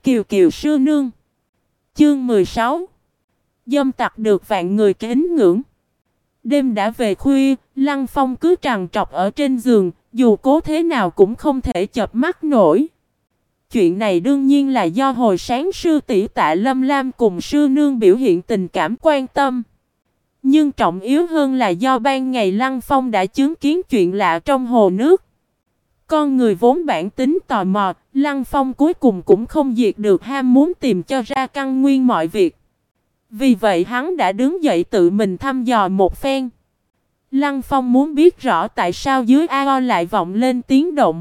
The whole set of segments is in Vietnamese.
Kiều Kiều sư nương. Chương 16. Dâm tặc được vạn người kính ngưỡng. Đêm đã về khuya, Lăng Phong cứ trằn trọc ở trên giường, dù cố thế nào cũng không thể chợp mắt nổi. Chuyện này đương nhiên là do hồi sáng sư tỷ Tạ Lâm Lam cùng sư nương biểu hiện tình cảm quan tâm. Nhưng trọng yếu hơn là do ban ngày Lăng Phong đã chứng kiến chuyện lạ trong hồ nước. Con người vốn bản tính tò mò, Lăng Phong cuối cùng cũng không diệt được ham muốn tìm cho ra căn nguyên mọi việc. Vì vậy hắn đã đứng dậy tự mình thăm dò một phen. Lăng Phong muốn biết rõ tại sao dưới ao lại vọng lên tiếng động.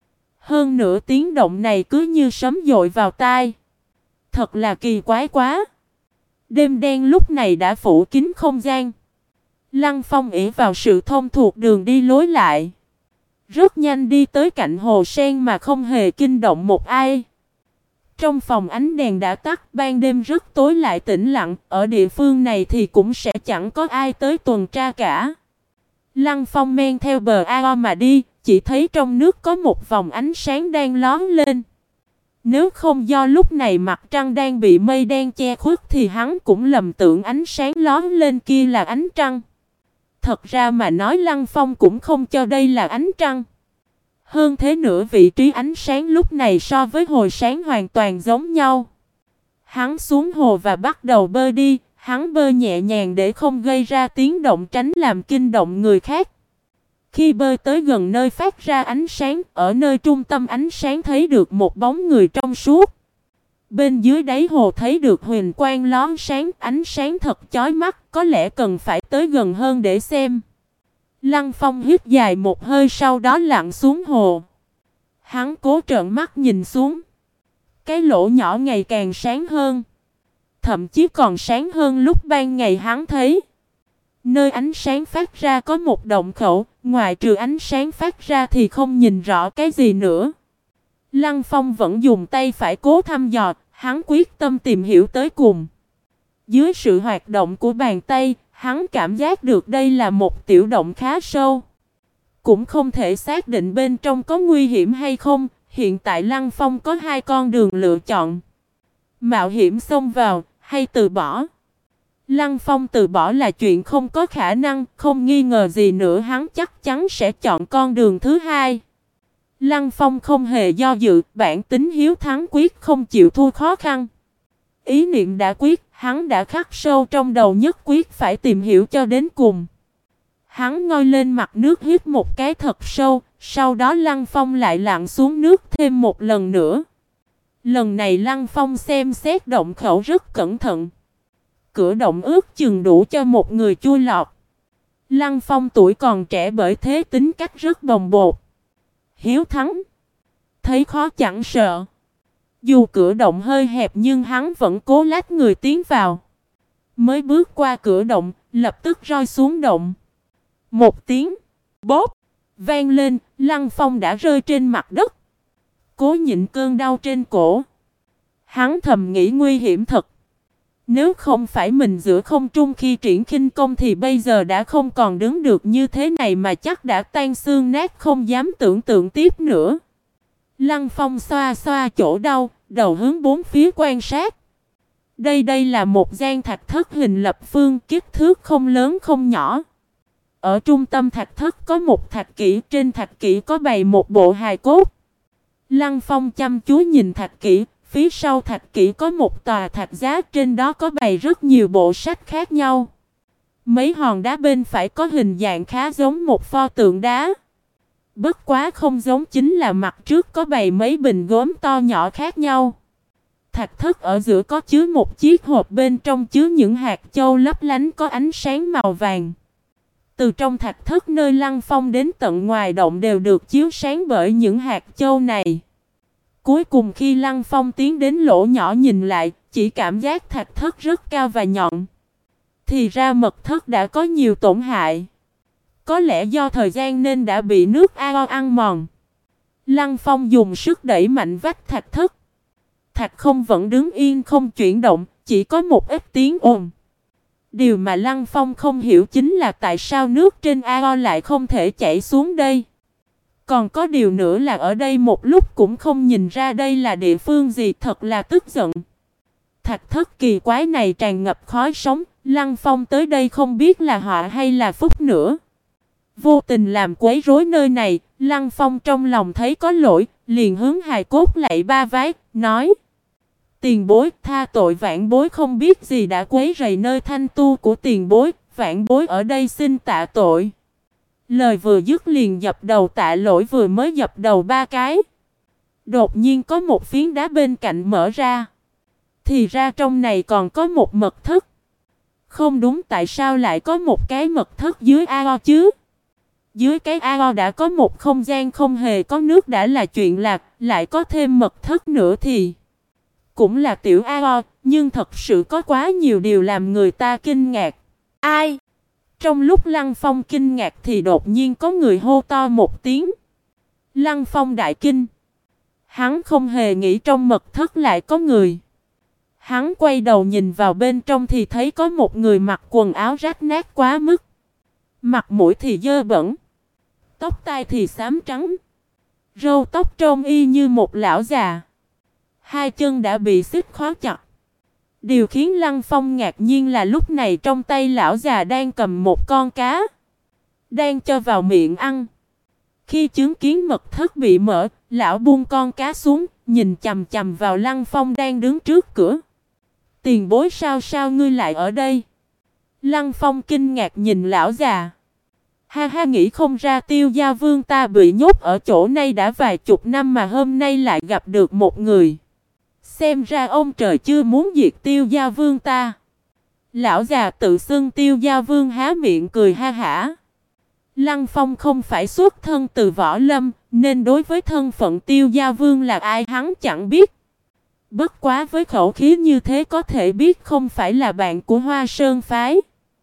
Hơn nữa tiếng động này cứ như sấm dội vào tai. Thật là kỳ quái quá. Đêm đen lúc này đã phủ kín không gian. Lăng Phong ỷ vào sự thông thuộc đường đi lối lại. Rất nhanh đi tới cạnh hồ sen mà không hề kinh động một ai. Trong phòng ánh đèn đã tắt, ban đêm rất tối lại tĩnh lặng, ở địa phương này thì cũng sẽ chẳng có ai tới tuần tra cả. Lăng Phong men theo bờ ao mà đi, chỉ thấy trong nước có một vòng ánh sáng đang lóe lên. Nếu không do lúc này mặt trăng đang bị mây đen che khuất thì hắn cũng lầm tưởng ánh sáng lóe lên kia là ánh trăng. Thật ra mà nói Lăng Phong cũng không cho đây là ánh trăng. Hơn thế nữa vị trí ánh sáng lúc này so với hồi sáng hoàn toàn giống nhau. Hắn xuống hồ và bắt đầu bơi đi, hắn bơi nhẹ nhàng để không gây ra tiếng động tránh làm kinh động người khác. Khi bơi tới gần nơi phát ra ánh sáng, ở nơi trung tâm ánh sáng thấy được một bóng người trong suốt. Bên dưới đáy hồ thấy được huyền quang lóe sáng, ánh sáng thật chói mắt, có lẽ cần phải tới gần hơn để xem. Lăng Phong hít dài một hơi sau đó lặn xuống hồ. Hắn cố trợn mắt nhìn xuống. Cái lỗ nhỏ ngày càng sáng hơn. Thậm chí còn sáng hơn lúc ban ngày hắn thấy. Nơi ánh sáng phát ra có một động khẩu, ngoài trừ ánh sáng phát ra thì không nhìn rõ cái gì nữa. Lăng Phong vẫn dùng tay phải cố thăm dò, hắn quyết tâm tìm hiểu tới cùng. Dưới sự hoạt động của bàn tay, hắn cảm giác được đây là một tiểu động khá sâu. Cũng không thể xác định bên trong có nguy hiểm hay không, hiện tại Lăng Phong có hai con đường lựa chọn. Mạo hiểm xông vào, hay từ bỏ. Lăng Phong từ bỏ là chuyện không có khả năng, không nghi ngờ gì nữa hắn chắc chắn sẽ chọn con đường thứ hai. Lăng Phong không hề do dự, bản tính hiếu thắng quyết không chịu thua khó khăn. Ý niệm đã quyết, hắn đã khắc sâu trong đầu nhất quyết phải tìm hiểu cho đến cùng. Hắn ngoi lên mặt nước hít một cái thật sâu, sau đó Lăng Phong lại lặn xuống nước thêm một lần nữa. Lần này Lăng Phong xem xét động khẩu rất cẩn thận. Cửa động ước chừng đủ cho một người chui lọt. Lăng Phong tuổi còn trẻ bởi thế tính cách rất bồng bột. Hiếu thắng. Thấy khó chẳng sợ. Dù cửa động hơi hẹp nhưng hắn vẫn cố lách người tiến vào. Mới bước qua cửa động, lập tức rơi xuống động. Một tiếng bóp vang lên, Lăng Phong đã rơi trên mặt đất. Cố nhịn cơn đau trên cổ. Hắn thầm nghĩ nguy hiểm thật. Nếu không phải mình giữa không trung khi triển khinh công thì bây giờ đã không còn đứng được như thế này mà chắc đã tan xương nát, không dám tưởng tượng tiếp nữa. Lăng Phong xoa xoa chỗ đau, đầu hướng bốn phía quan sát. Đây là một gian thạch thất hình lập phương, kích thước không lớn không nhỏ. Ở trung tâm thạch thất có một thạch kỷ, trên thạch kỷ có bày một bộ hài cốt. Lăng Phong chăm chú nhìn thạch kỷ, phía sau thạch kỷ có một tòa thạch giá, trên đó có bày rất nhiều bộ sách khác nhau. Mấy hòn đá bên phải có hình dạng khá giống một pho tượng đá. Bất quá không giống chính là mặt trước có bày mấy bình gốm to nhỏ khác nhau. Thạch thất ở giữa có chứa một chiếc hộp, bên trong chứa những hạt châu lấp lánh có ánh sáng màu vàng. Từ trong thạch thất nơi Lăng Phong đến tận ngoài động đều được chiếu sáng bởi những hạt châu này. Cuối cùng khi Lăng Phong tiến đến lỗ nhỏ nhìn lại, chỉ cảm giác thạch thất rất cao và nhọn. Thì ra mật thất đã có nhiều tổn hại. Có lẽ do thời gian nên đã bị nước ao ăn mòn. Lăng Phong dùng sức đẩy mạnh vách thạch thất. Thạch không vẫn đứng yên không chuyển động, chỉ có một ít tiếng ồn. Điều mà Lăng Phong không hiểu chính là tại sao nước trên ao lại không thể chảy xuống đây. Còn có điều nữa là ở đây một lúc cũng không nhìn ra đây là địa phương gì, thật là tức giận. Thạch thất kỳ quái này tràn ngập khói sống, Lăng Phong tới đây không biết là họa hay là phúc nữa. Vô tình làm quấy rối nơi này, Lăng Phong trong lòng thấy có lỗi, liền hướng hài cốt lạy ba vái, nói: tiền bối, tha tội vãn bối không biết gì đã quấy rầy nơi thanh tu của tiền bối, vãn bối ở đây xin tạ tội. Lời vừa dứt liền dập đầu tạ lỗi, vừa mới dập đầu 3 cái. Đột nhiên có một phiến đá bên cạnh mở ra. Thì ra trong này còn có một mật thất. Không đúng, tại sao lại có một cái mật thất dưới ao chứ? Dưới cái ao đã có một không gian không hề có nước đã là chuyện lạc, lại có thêm mật thất nữa thì cũng là tiểu ao, nhưng thật sự có quá nhiều điều làm người ta kinh ngạc. Ai? Trong lúc Lăng Phong kinh ngạc thì đột nhiên có người hô to một tiếng. Lăng Phong đại kinh. Hắn không hề nghĩ trong mật thất lại có người. Hắn quay đầu nhìn vào bên trong thì thấy có một người mặc quần áo rách nát quá mức. Mặt mũi thì dơ bẩn. Tóc tai thì xám trắng. Râu tóc trông y như một lão già. Hai chân đã bị xích khóa chặt. Điều khiến Lăng Phong ngạc nhiên là lúc này trong tay lão già đang cầm một con cá. Đang cho vào miệng ăn. Khi chứng kiến mật thất bị mở, lão buông con cá xuống, nhìn chằm chằm vào Lăng Phong đang đứng trước cửa. Tiền bối, sao ngươi lại ở đây? Lăng Phong kinh ngạc nhìn lão già. Ha ha, nghĩ không ra Tiêu Gia Vương ta bị nhốt ở chỗ này đã vài chục năm mà hôm nay lại gặp được một người. Xem ra ông trời chưa muốn diệt Tiêu Gia Vương ta. Lão già tự xưng Tiêu Gia Vương há miệng cười ha hả. Lăng Phong không phải xuất thân từ võ lâm, nên đối với thân phận Tiêu Gia Vương là ai hắn chẳng biết. Bất quá với khẩu khí như thế có thể biết không phải là bạn của Hoa Sơn phái.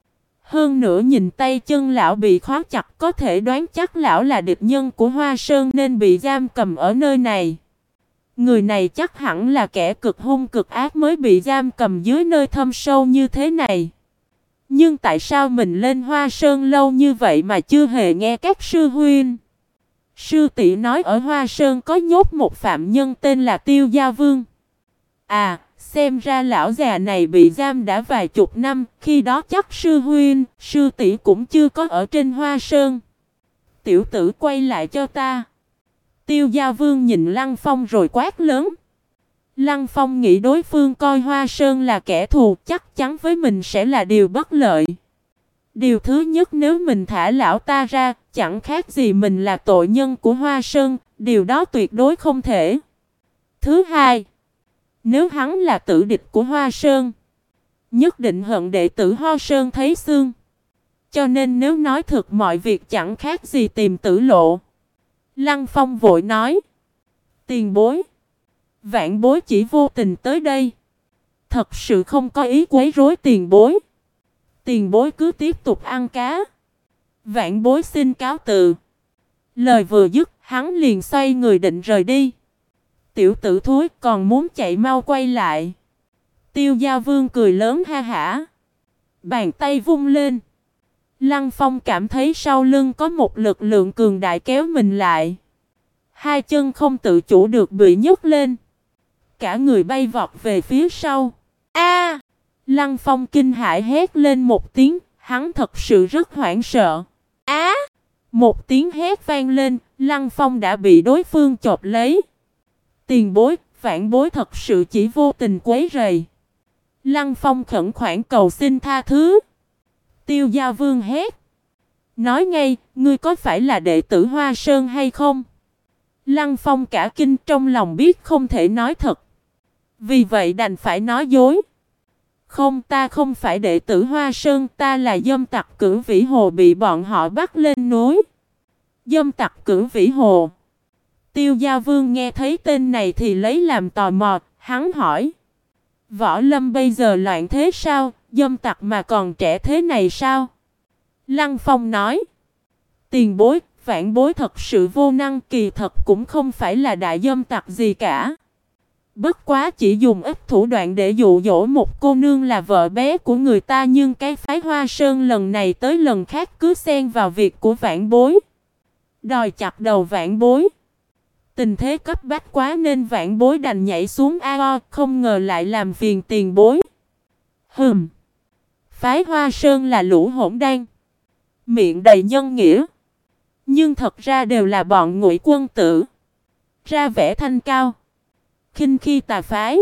Hơn nữa nhìn tay chân lão bị khóa chặt, có thể đoán chắc lão là địch nhân của Hoa Sơn nên bị giam cầm ở nơi này. Người này chắc hẳn là kẻ cực hung cực ác mới bị giam cầm dưới nơi thâm sâu như thế này. Nhưng tại sao mình lên Hoa Sơn lâu như vậy mà chưa hề nghe các sư huynh, sư tỷ nói ở Hoa Sơn có nhốt một phạm nhân tên là Tiêu Gia Vương? À, xem ra lão già này bị giam đã vài chục năm, khi đó chắc sư huynh, sư tỷ cũng chưa có ở trên Hoa Sơn. Tiểu tử, quay lại cho ta. Tiêu Gia Vương nhìn Lăng Phong rồi quát lớn. Lăng Phong nghĩ đối phương coi Hoa Sơn là kẻ thù, chắc chắn với mình sẽ là điều bất lợi. Điều thứ nhất, nếu mình thả lão ta ra, chẳng khác gì mình là tội nhân của Hoa Sơn, điều đó tuyệt đối không thể. Thứ hai, nếu hắn là tử địch của Hoa Sơn, nhất định hận đệ tử Hoa Sơn thấy xương. Cho nên nếu nói thực mọi việc chẳng khác gì tìm tử lộ. Lăng Phong vội nói. Tiền bối, vãn bối chỉ vô tình tới đây, thật sự không có ý quấy rối tiền bối. Tiền bối cứ tiếp tục ăn cá. Vãn bối xin cáo từ. Lời vừa dứt, hắn liền xoay người định rời đi. Tiểu tử thúi, còn muốn chạy mau quay lại. Tiêu Gia Vương cười lớn ha hả. Bàn tay vung lên. Lăng Phong cảm thấy sau lưng có một lực lượng cường đại kéo mình lại. Hai chân không tự chủ được bị nhấc lên. Cả người bay vọt về phía sau. A! Lăng Phong kinh hãi hét lên một tiếng, hắn thật sự rất hoảng sợ. Á! Một tiếng hét vang lên, Lăng Phong đã bị đối phương chộp lấy. Tiền bối, vãn bối thật sự chỉ vô tình quấy rầy. Lăng Phong khẩn khoản cầu xin tha thứ. Tiêu Gia Vương hét. Nói ngay, ngươi có phải là đệ tử Hoa Sơn hay không? Lăng Phong cả kinh, trong lòng biết không thể nói thật. Vì vậy đành phải nói dối. Không, ta không phải đệ tử Hoa Sơn, ta là dâm tặc Cửu Vĩ Hồ bị bọn họ bắt lên núi. Dâm tặc Cửu Vĩ Hồ. Tiêu Gia Vương nghe thấy tên này thì lấy làm tò mò, hắn hỏi. Võ lâm bây giờ loạn thế sao, dâm tặc mà còn trẻ thế này sao? Lăng Phong nói. Tiền bối, vãn bối thật sự vô năng, kỳ thật cũng không phải là đại dâm tặc gì cả. Bất quá chỉ dùng ít thủ đoạn để dụ dỗ một cô nương là vợ bé của người ta, nhưng cái phái Hoa Sơn lần này tới lần khác cứ xen vào việc của vãn bối. Đòi chặt đầu Vãn Bối. Tình thế cấp bách quá nên Vãn Bối đành nhảy xuống ao, không ngờ lại làm phiền tiền bối. Phái Hoa Sơn là lũ hỗn đan, miệng đầy nhân nghĩa, nhưng thật ra đều là bọn ngụy quân tử, ra vẻ thanh cao, khinh khi tà phái.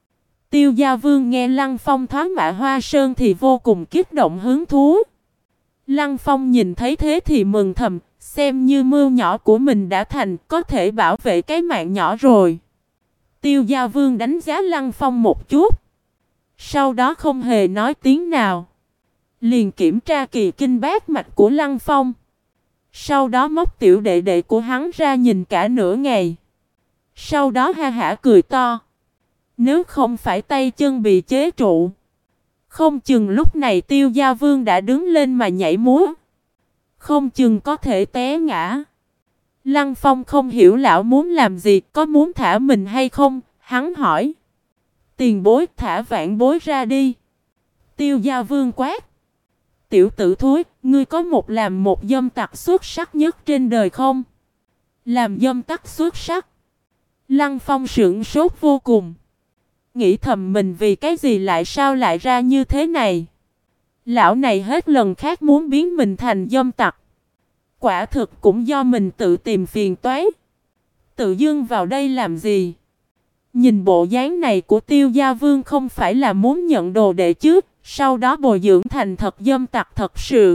Tiêu Gia Vương nghe Lăng Phong thoá mạ Hoa Sơn thì vô cùng kích động hứng thú. Lăng Phong nhìn thấy thế thì mừng thầm, xem như mưu nhỏ của mình đã thành, có thể bảo vệ cái mạng nhỏ rồi. Tiêu Gia Vương đánh giá Lăng Phong một chút, sau đó không hề nói tiếng nào, liền kiểm tra kỳ kinh bát mạch của Lăng Phong. Sau đó móc tiểu đệ đệ của hắn ra nhìn cả nửa ngày. Sau đó ha hả cười to. Nếu không phải tay chân bị chế trụ, không chừng lúc này Tiêu Gia Vương đã đứng lên mà nhảy múa, không chừng có thể té ngã. Lăng Phong không hiểu lão muốn làm gì, có muốn thả mình hay không, hắn hỏi. Tiền bối, thả Vãn Bối ra đi. Tiêu Gia Vương quát. Tiểu tử thúi, ngươi có làm một dâm tặc xuất sắc nhất trên đời không? Làm dâm tặc xuất sắc? Lăng Phong sững sốt vô cùng. Nghĩ thầm mình vì cái gì sao lại ra như thế này? Lão này hết lần khác muốn biến mình thành dâm tặc. Quả thực cũng do mình tự tìm phiền toái. Tự dưng vào đây làm gì? Nhìn bộ dáng này của Tiêu Gia Vương không phải là muốn nhận đồ đệ chứ, sau đó bồi dưỡng thành thật dâm tặc thật sự.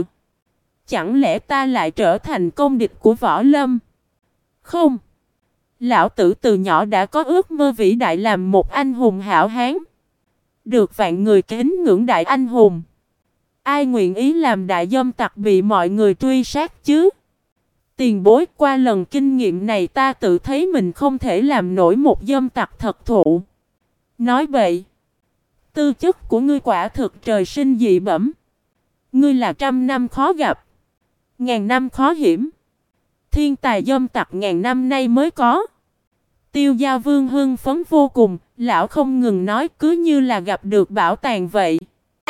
Chẳng lẽ ta lại trở thành công địch của Võ Lâm? Không. Lão tử từ nhỏ đã có ước mơ vĩ đại làm một anh hùng hảo hán, được vạn người kính ngưỡng đại anh hùng. Ai nguyện ý làm đại dâm tặc bị mọi người truy sát chứ? Tiền bối, qua lần kinh nghiệm này ta tự thấy mình không thể làm nổi một dâm tặc thật thụ. Nói vậy, tư chất của ngươi quả thực trời sinh dị bẩm. Ngươi là 100 năm khó gặp, 1000 năm khó hiểm, thiên tài dâm tặc 1000 năm nay mới có. Tiêu Gia Vương hưng phấn vô cùng, lão không ngừng nói cứ như là gặp được bảo tàng vậy.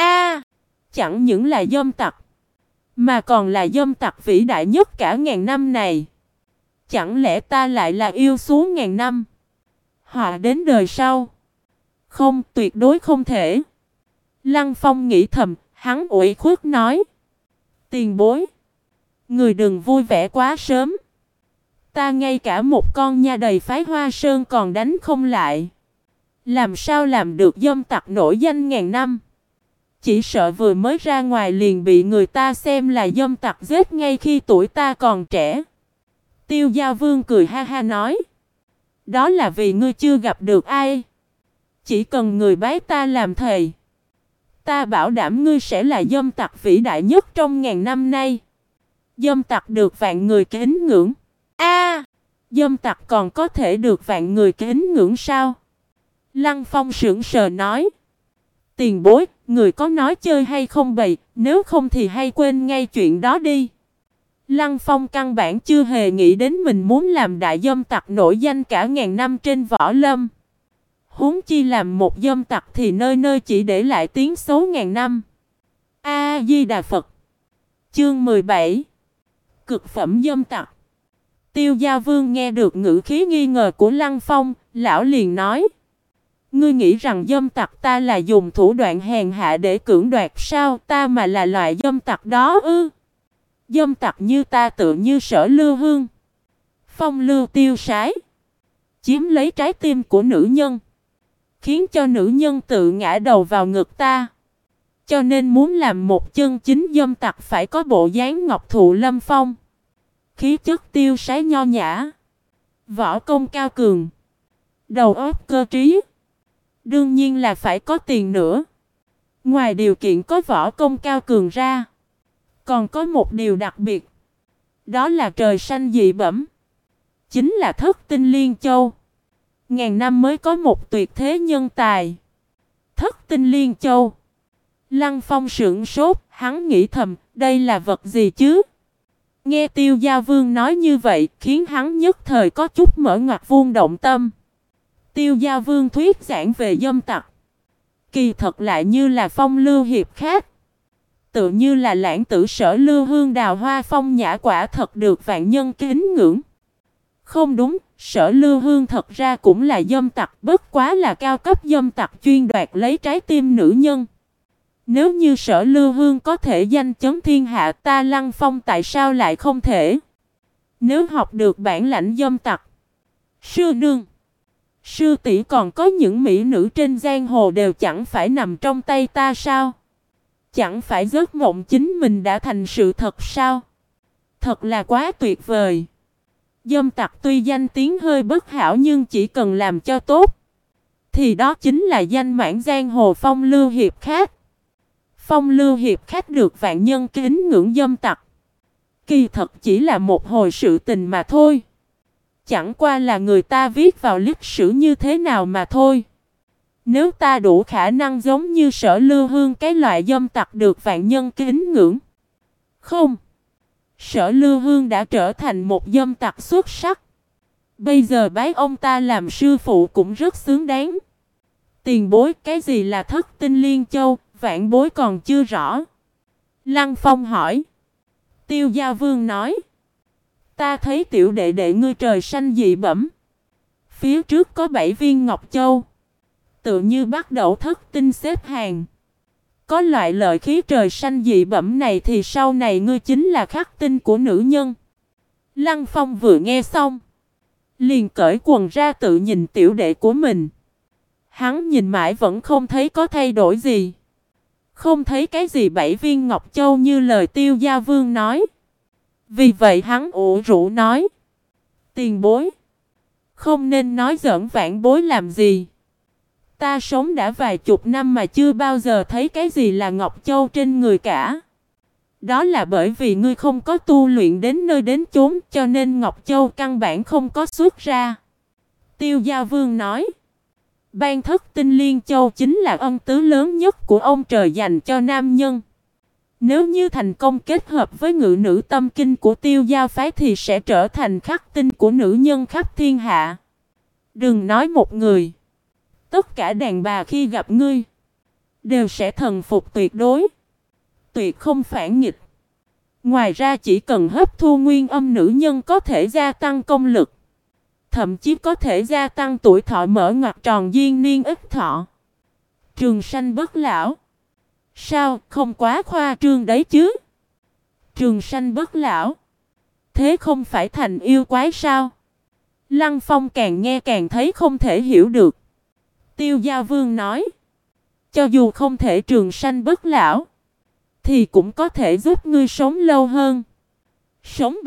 Chẳng những là dâm tặc, mà còn là dâm tặc vĩ đại nhất cả 1000 năm này. Chẳng lẽ ta lại là yêu xuống 1000 năm, họa đến đời sau? Không, tuyệt đối không thể. Lăng Phong nghĩ thầm, hắn ủy khuất nói. Tiền bối, người đừng vui vẻ quá sớm. Ta ngay cả một con nha đầy phái Hoa Sơn còn đánh không lại, làm sao làm được dâm tặc nổi danh 1000 năm? Chỉ sợ vừa mới ra ngoài liền bị người ta xem là dâm tặc giết ngay khi tuổi ta còn trẻ. Tiêu Gia Vương cười ha ha nói. Đó là vì ngươi chưa gặp được ai. Chỉ cần người bái ta làm thầy, ta bảo đảm ngươi sẽ là dâm tặc vĩ đại nhất trong 1000 năm nay. Dâm tặc được vạn người kính ngưỡng. Dâm tặc còn có thể được vạn người kính ngưỡng sao? Lăng Phong sững sờ nói. Tiền bối, người có nói chơi hay không bầy, nếu không thì hay quên ngay chuyện đó đi. Lăng Phong căn bản chưa hề nghĩ đến mình muốn làm đại dâm tặc nổi danh cả 1000 năm trên Võ Lâm. Huống chi làm một dâm tặc thì nơi nơi chỉ để lại tiếng xấu 1000 năm. A Di Đà Phật. Chương 17. Cực phẩm dâm tặc. Tiêu Gia Vương nghe được ngữ khí nghi ngờ của Lăng Phong, lão liền nói. Ngươi nghĩ rằng dâm tặc ta là dùng thủ đoạn hèn hạ để cưỡng đoạt sao? Ta mà là loại dâm tặc đó ư? Dâm tặc như ta tựa như Sở Lưu Hương, phong lưu tiêu sái, chiếm lấy trái tim của nữ nhân, khiến cho nữ nhân tự ngã đầu vào ngực ta. Cho nên muốn làm một chân chính dâm tặc phải có bộ dáng ngọc thụ lâm phong, khí chất tiêu sái nho nhã, võ công cao cường, đầu óc cơ trí. Đương nhiên là phải có tiền nữa. Ngoài điều kiện có võ công cao cường ra, còn có một điều đặc biệt. Đó là trời xanh dị bẩm. Chính là Thất Tinh Liên Châu. 1000 năm mới có một tuyệt thế nhân tài. Thất Tinh Liên Châu. Lăng Phong sững sốt, hắn nghĩ thầm, đây là vật gì chứ? Nghe Tiêu Gia Vương nói như vậy, khiến hắn nhất thời có chút mở ngoặt vuông động tâm. Tiêu Gia Vương thuyết giảng về dâm tặc, kỳ thật lại như là phong lưu hiệp khách. Tự như là lãng tử Sở Lưu Hương đào hoa phong nhã quả thật được vạn nhân kính ngưỡng. Không đúng, Sở Lưu Hương thật ra cũng là dâm tặc, bất quá là cao cấp dâm tặc chuyên đoạt lấy trái tim nữ nhân. Nếu như Sở Lưu Hương có thể danh chấn thiên hạ, ta Lăng Phong tại sao lại không thể? Nếu học được bản lãnh dâm tặc, sư nương, sư tỷ còn có những mỹ nữ trên giang hồ đều chẳng phải nằm trong tay ta sao? Chẳng phải giấc mộng chính mình đã thành sự thật sao? Thật là quá tuyệt vời. Dâm tặc tuy danh tiếng hơi bất hảo nhưng chỉ cần làm cho tốt thì đó chính là danh mãn giang hồ phong lưu hiệp khách. Phong lưu hiệp khách được vạn nhân kính ngưỡng dâm tặc, kỳ thật chỉ là một hồi sự tình mà thôi. Chẳng qua là người ta viết vào lịch sử như thế nào mà thôi. Nếu ta đủ khả năng giống như Sở Lưu Hương cái loại dâm tặc được vạn nhân kính ngưỡng. Không. Sở Lưu Hương đã trở thành một dâm tặc xuất sắc. Bây giờ bái ông ta làm sư phụ cũng rất xứng đáng. Tiền bối, cái gì là Thất Tinh Liên Châu, vạn bối còn chưa rõ. Lăng Phong hỏi. Tiêu Gia Vương nói. Ta thấy tiểu đệ đệ ngươi trời xanh dị bẩm. Phía trước có 7 viên ngọc châu, tự như bắt đầu thất tinh xếp hàng. Có loại lợi khí trời xanh dị bẩm này thì sau này ngươi chính là khắc tinh của nữ nhân. Lăng Phong vừa nghe xong, liền cởi quần ra tự nhìn tiểu đệ của mình. Hắn nhìn mãi vẫn không thấy có thay đổi gì. Không thấy cái gì 7 viên ngọc châu như lời Tiêu Gia Vương nói. Vì vậy hắn ủ rũ nói. Tiền bối, không nên nói giỡn vãn bối làm gì. Ta sống đã vài chục năm mà chưa bao giờ thấy cái gì là ngọc châu trên người cả. Đó là bởi vì ngươi không có tu luyện đến nơi đến chốn, cho nên ngọc châu căn bản không có xuất ra. Tiêu Gia Vương nói. Ban Thất Tinh Liên Châu chính là ân tứ lớn nhất của ông trời dành cho nam nhân. Nếu như thành công kết hợp với ngự nữ tâm kinh của Tiêu Gia phái thì sẽ trở thành khắc tinh của nữ nhân khắp thiên hạ. Đừng nói một người, tất cả đàn bà khi gặp ngươi đều sẽ thần phục tuyệt đối, tuyệt không phản nghịch. Ngoài ra chỉ cần hấp thu nguyên âm nữ nhân có thể gia tăng công lực, thậm chí có thể gia tăng tuổi thọ, mở ngoặt tròn duyên niên ích thọ, trường sanh bất lão. Sao, không quá khoa trương đấy chứ? Trường sanh bất lão, thế không phải thành yêu quái sao? Lăng Phong càng nghe càng thấy không thể hiểu được. Tiêu Gia Vương nói. Cho dù không thể trường sanh bất lão, thì cũng có thể giúp ngươi sống lâu hơn. Sống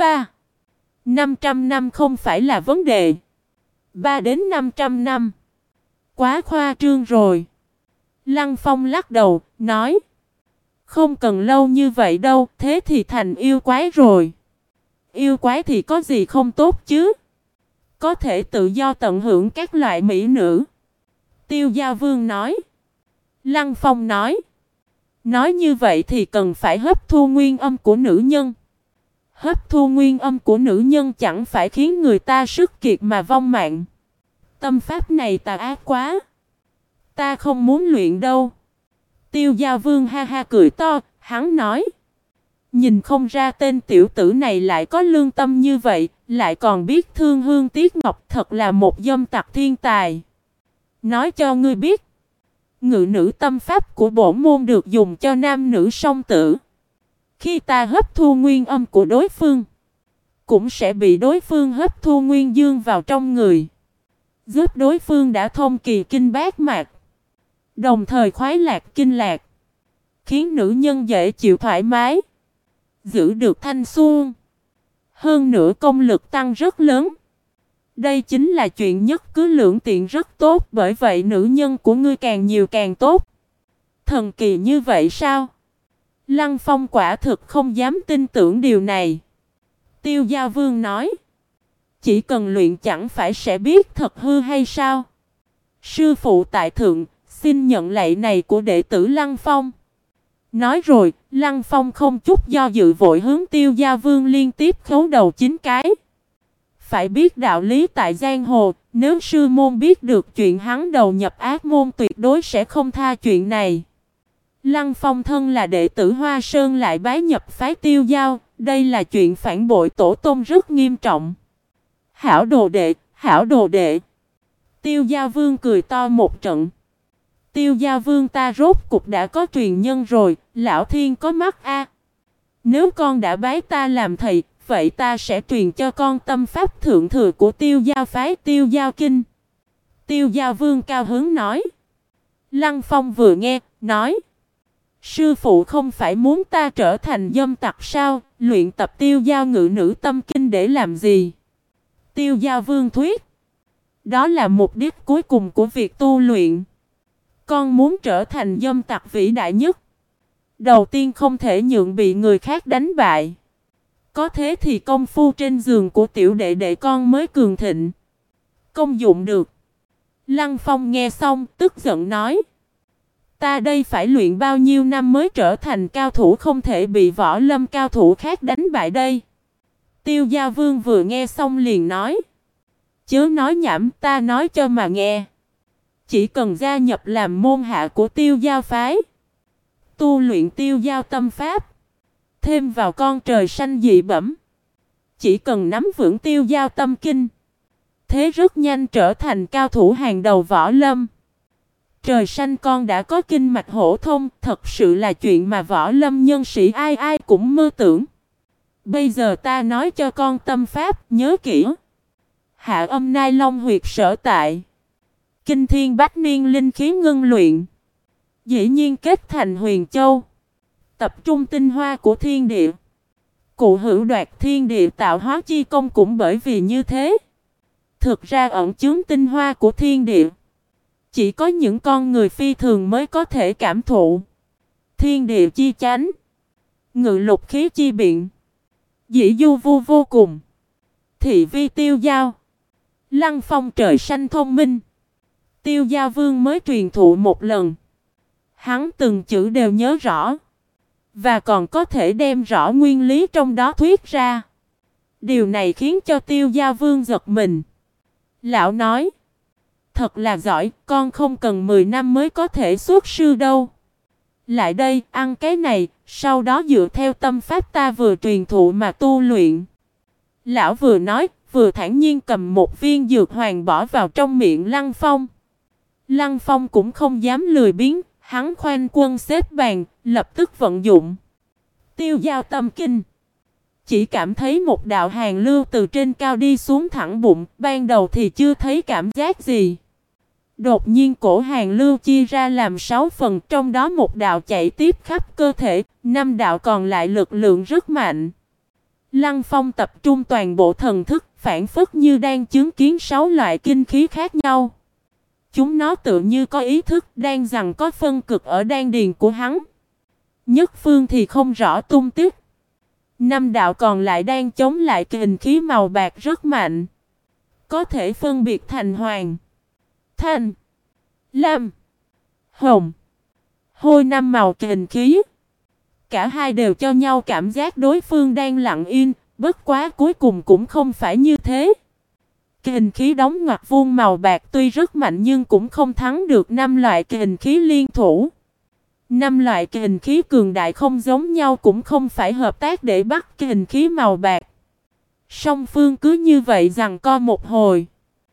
500 năm không phải là vấn đề. 3 đến 500 năm. Quá khoa trương rồi. Lăng Phong lắc đầu, nói. Không cần lâu như vậy đâu, thế thì thành yêu quái rồi. Yêu quái thì có gì không tốt chứ? Có thể tự do tận hưởng các loại mỹ nữ. Tiêu Gia Vương nói. Lăng Phong nói. Nói như vậy thì cần phải hấp thu nguyên âm của nữ nhân. Hấp thu nguyên âm của nữ nhân chẳng phải khiến người ta sức kiệt mà vong mạng. Tâm pháp này tà ác quá. Ta không muốn luyện đâu. Tiêu Gia Vương ha ha cười to, hắn nói. Nhìn không ra tên tiểu tử này lại có lương tâm như vậy, lại còn biết thương hương tiếc ngọc, thật là một dâm tặc thiên tài. Nói cho ngươi biết, ngự nữ tâm pháp của bổn môn được dùng cho nam nữ song tử. Khi ta hấp thu nguyên âm của đối phương, cũng sẽ bị đối phương hấp thu nguyên dương vào trong người, giúp đối phương đã thông kỳ kinh bát mạch, đồng thời khoái lạc kinh lạc, khiến nữ nhân dễ chịu thoải mái, giữ được thanh xuân. Hơn nữa công lực tăng rất lớn. Đây chính là chuyện nhất cứ lưỡng tiện rất tốt, bởi vậy nữ nhân của ngươi càng nhiều càng tốt. Thần kỳ như vậy sao? Lăng Phong quả thực không dám tin tưởng điều này. Tiêu Gia Vương nói. Chỉ cần luyện chẳng phải sẽ biết thật hư hay sao? Sư phụ tại thượng, xin nhận lạy này của đệ tử Lăng Phong. Nói rồi, Lăng Phong không chút do dự vội hướng Tiêu Gia Vương liên tiếp khấu đầu 9 cái. Phải biết đạo lý tại giang hồ, nếu sư môn biết được chuyện hắn đầu nhập ác môn tuyệt đối sẽ không tha chuyện này. Lăng Phong thân là đệ tử Hoa Sơn lại bái nhập phái Tiêu Dao, đây là chuyện phản bội tổ tông rất nghiêm trọng. Hảo đồ đệ, hảo đồ đệ. Tiêu Dao Vương cười to một trận. Tiêu Dao Vương ta rốt cục đã có truyền nhân rồi, lão thiên có mắt a. Nếu con đã bái ta làm thầy, vậy ta sẽ truyền cho con tâm pháp thượng thừa của Tiêu Dao phái Tiêu Dao Kinh. Tiêu Dao Vương cao hứng nói. Lăng Phong vừa nghe, nói. Sư phụ không phải muốn ta trở thành dâm tặc sao, luyện tập Tiêu Dao ngự nữ tâm kinh để làm gì? Tiêu Dao Vương thuyết. Đó là mục đích cuối cùng của việc tu luyện. Con muốn trở thành dâm tặc vĩ đại nhất. Đầu tiên không thể nhượng bị người khác đánh bại. Có thế thì công phu trên giường của tiểu đệ đệ con mới cường thịnh. Công dụng được. Lăng Phong nghe xong tức giận nói. Ta đây phải luyện bao nhiêu năm mới trở thành cao thủ không thể bị võ lâm cao thủ khác đánh bại đây. Tiêu Dao Vương vừa nghe xong liền nói. Chớ nói nhảm, ta nói cho mà nghe. Chỉ cần gia nhập làm môn hạ của Tiêu Dao phái, tu luyện Tiêu Dao tâm pháp, thêm vào con trời xanh dị bẩm, chỉ cần nắm vững Tiêu Dao tâm kinh, thế rất nhanh trở thành cao thủ hàng đầu võ lâm. Trời xanh con đã có kinh mạch hổ thông, thật sự là chuyện mà võ lâm nhân sĩ ai ai cũng mơ tưởng. Bây giờ ta nói cho con tâm pháp, nhớ kỹ. Hạ âm nai long huyệt sở tại, kinh thiên bách niên linh khí ngưng luyện, dĩ nhiên kết thành huyền châu, tập trung tinh hoa của thiên địa. Cụ hữu đoạt thiên địa tạo hóa chi công cũng bởi vì như thế. Thực ra ẩn chứa tinh hoa của thiên địa, chỉ có những con người phi thường mới có thể cảm thụ. Thiên địa chi chánh, ngự lục khí chi biện, dĩ du vu vô cùng. Thị vi Tiêu Dao, Lăng Phong trời xanh thông minh. Tiêu Dao Vương mới truyền thụ một lần, hắn từng chữ đều nhớ rõ, và còn có thể đem rõ nguyên lý trong đó thuyết ra. Điều này khiến cho Tiêu Dao Vương giật mình. Lão nói, thật là giỏi, con không cần 10 năm mới có thể xuất sư đâu. Lại đây, ăn cái này, sau đó dựa theo tâm pháp ta vừa truyền thụ mà tu luyện. Lão vừa nói, vừa thản nhiên cầm một viên dược hoàng bỏ vào trong miệng Lăng Phong. Lăng Phong cũng không dám lười biếng, hắn khoanh quân xếp bàn, lập tức vận dụng Tiêu Dao tâm kinh. Chỉ cảm thấy một đạo hàn lưu từ trên cao đi xuống thẳng bụng, ban đầu thì chưa thấy cảm giác gì. Đột nhiên cổ hàn lưu chia ra làm 6 phần, trong đó một đạo chạy tiếp khắp cơ thể, 5 đạo còn lại lực lượng rất mạnh. Lăng Phong tập trung toàn bộ thần thức, phản phất như đang chứng kiến 6 loại kinh khí khác nhau. Chúng nó tự như có ý thức, đang giằng có phân cực ở đan điền của hắn. Nhất phương thì không rõ tung tích. 5 đạo còn lại đang chống lại kình khí màu bạc rất mạnh, có thể phân biệt thành hoàng, thanh, lam, hồng, hôi 5 màu kình khí. Cả hai đều cho nhau cảm giác đối phương đang lặng yên, bất quá cuối cùng cũng không phải như thế. Kình khí đóng ngoặc vuông màu bạc tuy rất mạnh nhưng cũng không thắng được 5 loại kình khí liên thủ. 5 loại kình khí cường đại không giống nhau cũng không phải hợp tác để bắt kình khí màu bạc. Song phương cứ như vậy giằng co một hồi.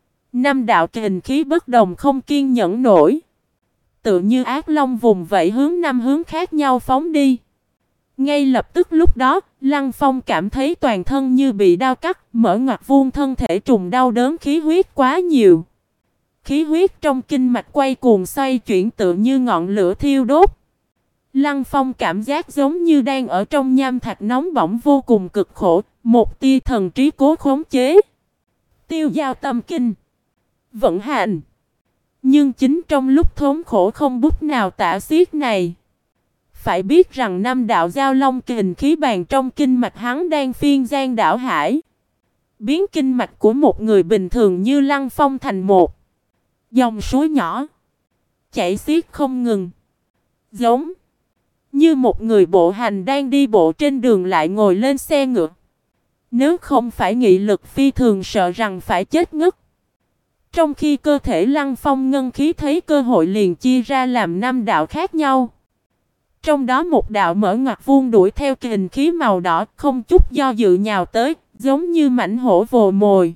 5 đạo kình khí bất đồng không kiên nhẫn nổi, tự như ác long vùng vẫy hướng 5 hướng khác nhau phóng đi. Ngay lập tức lúc đó, Lăng Phong cảm thấy toàn thân như bị đao cắt, mở ngoặt vuông thân thể trùng đau đớn, khí huyết quá nhiều. Khí huyết trong kinh mạch quay cuồng xoay chuyển tự như ngọn lửa thiêu đốt. Lăng Phong cảm giác giống như đang ở trong nham thạch nóng bỏng vô cùng cực khổ, một tia thần trí cố khống chế. Tiêu Dao tâm kinh vận hành. Nhưng chính trong lúc thống khổ không bút nào tả xiết này, phải biết rằng 5 đạo giao long kình khí bàn trong kinh mạch hắn đang phiên giang đảo hải, biến kinh mạch của một người bình thường như Lăng Phong thành một dòng suối nhỏ, chảy xiết không ngừng. Giống như một người bộ hành đang đi bộ trên đường lại ngồi lên xe ngựa. Nếu không phải nghị lực phi thường sợ rằng phải chết ngất. Trong khi cơ thể Lăng Phong ngân khí thấy cơ hội liền chia ra làm 5 đạo khác nhau. Trong đó một đạo mở ngoặt vuông đuổi theo kình khí màu đỏ, không chút do dự nhào tới, giống như mãnh hổ vồ mồi.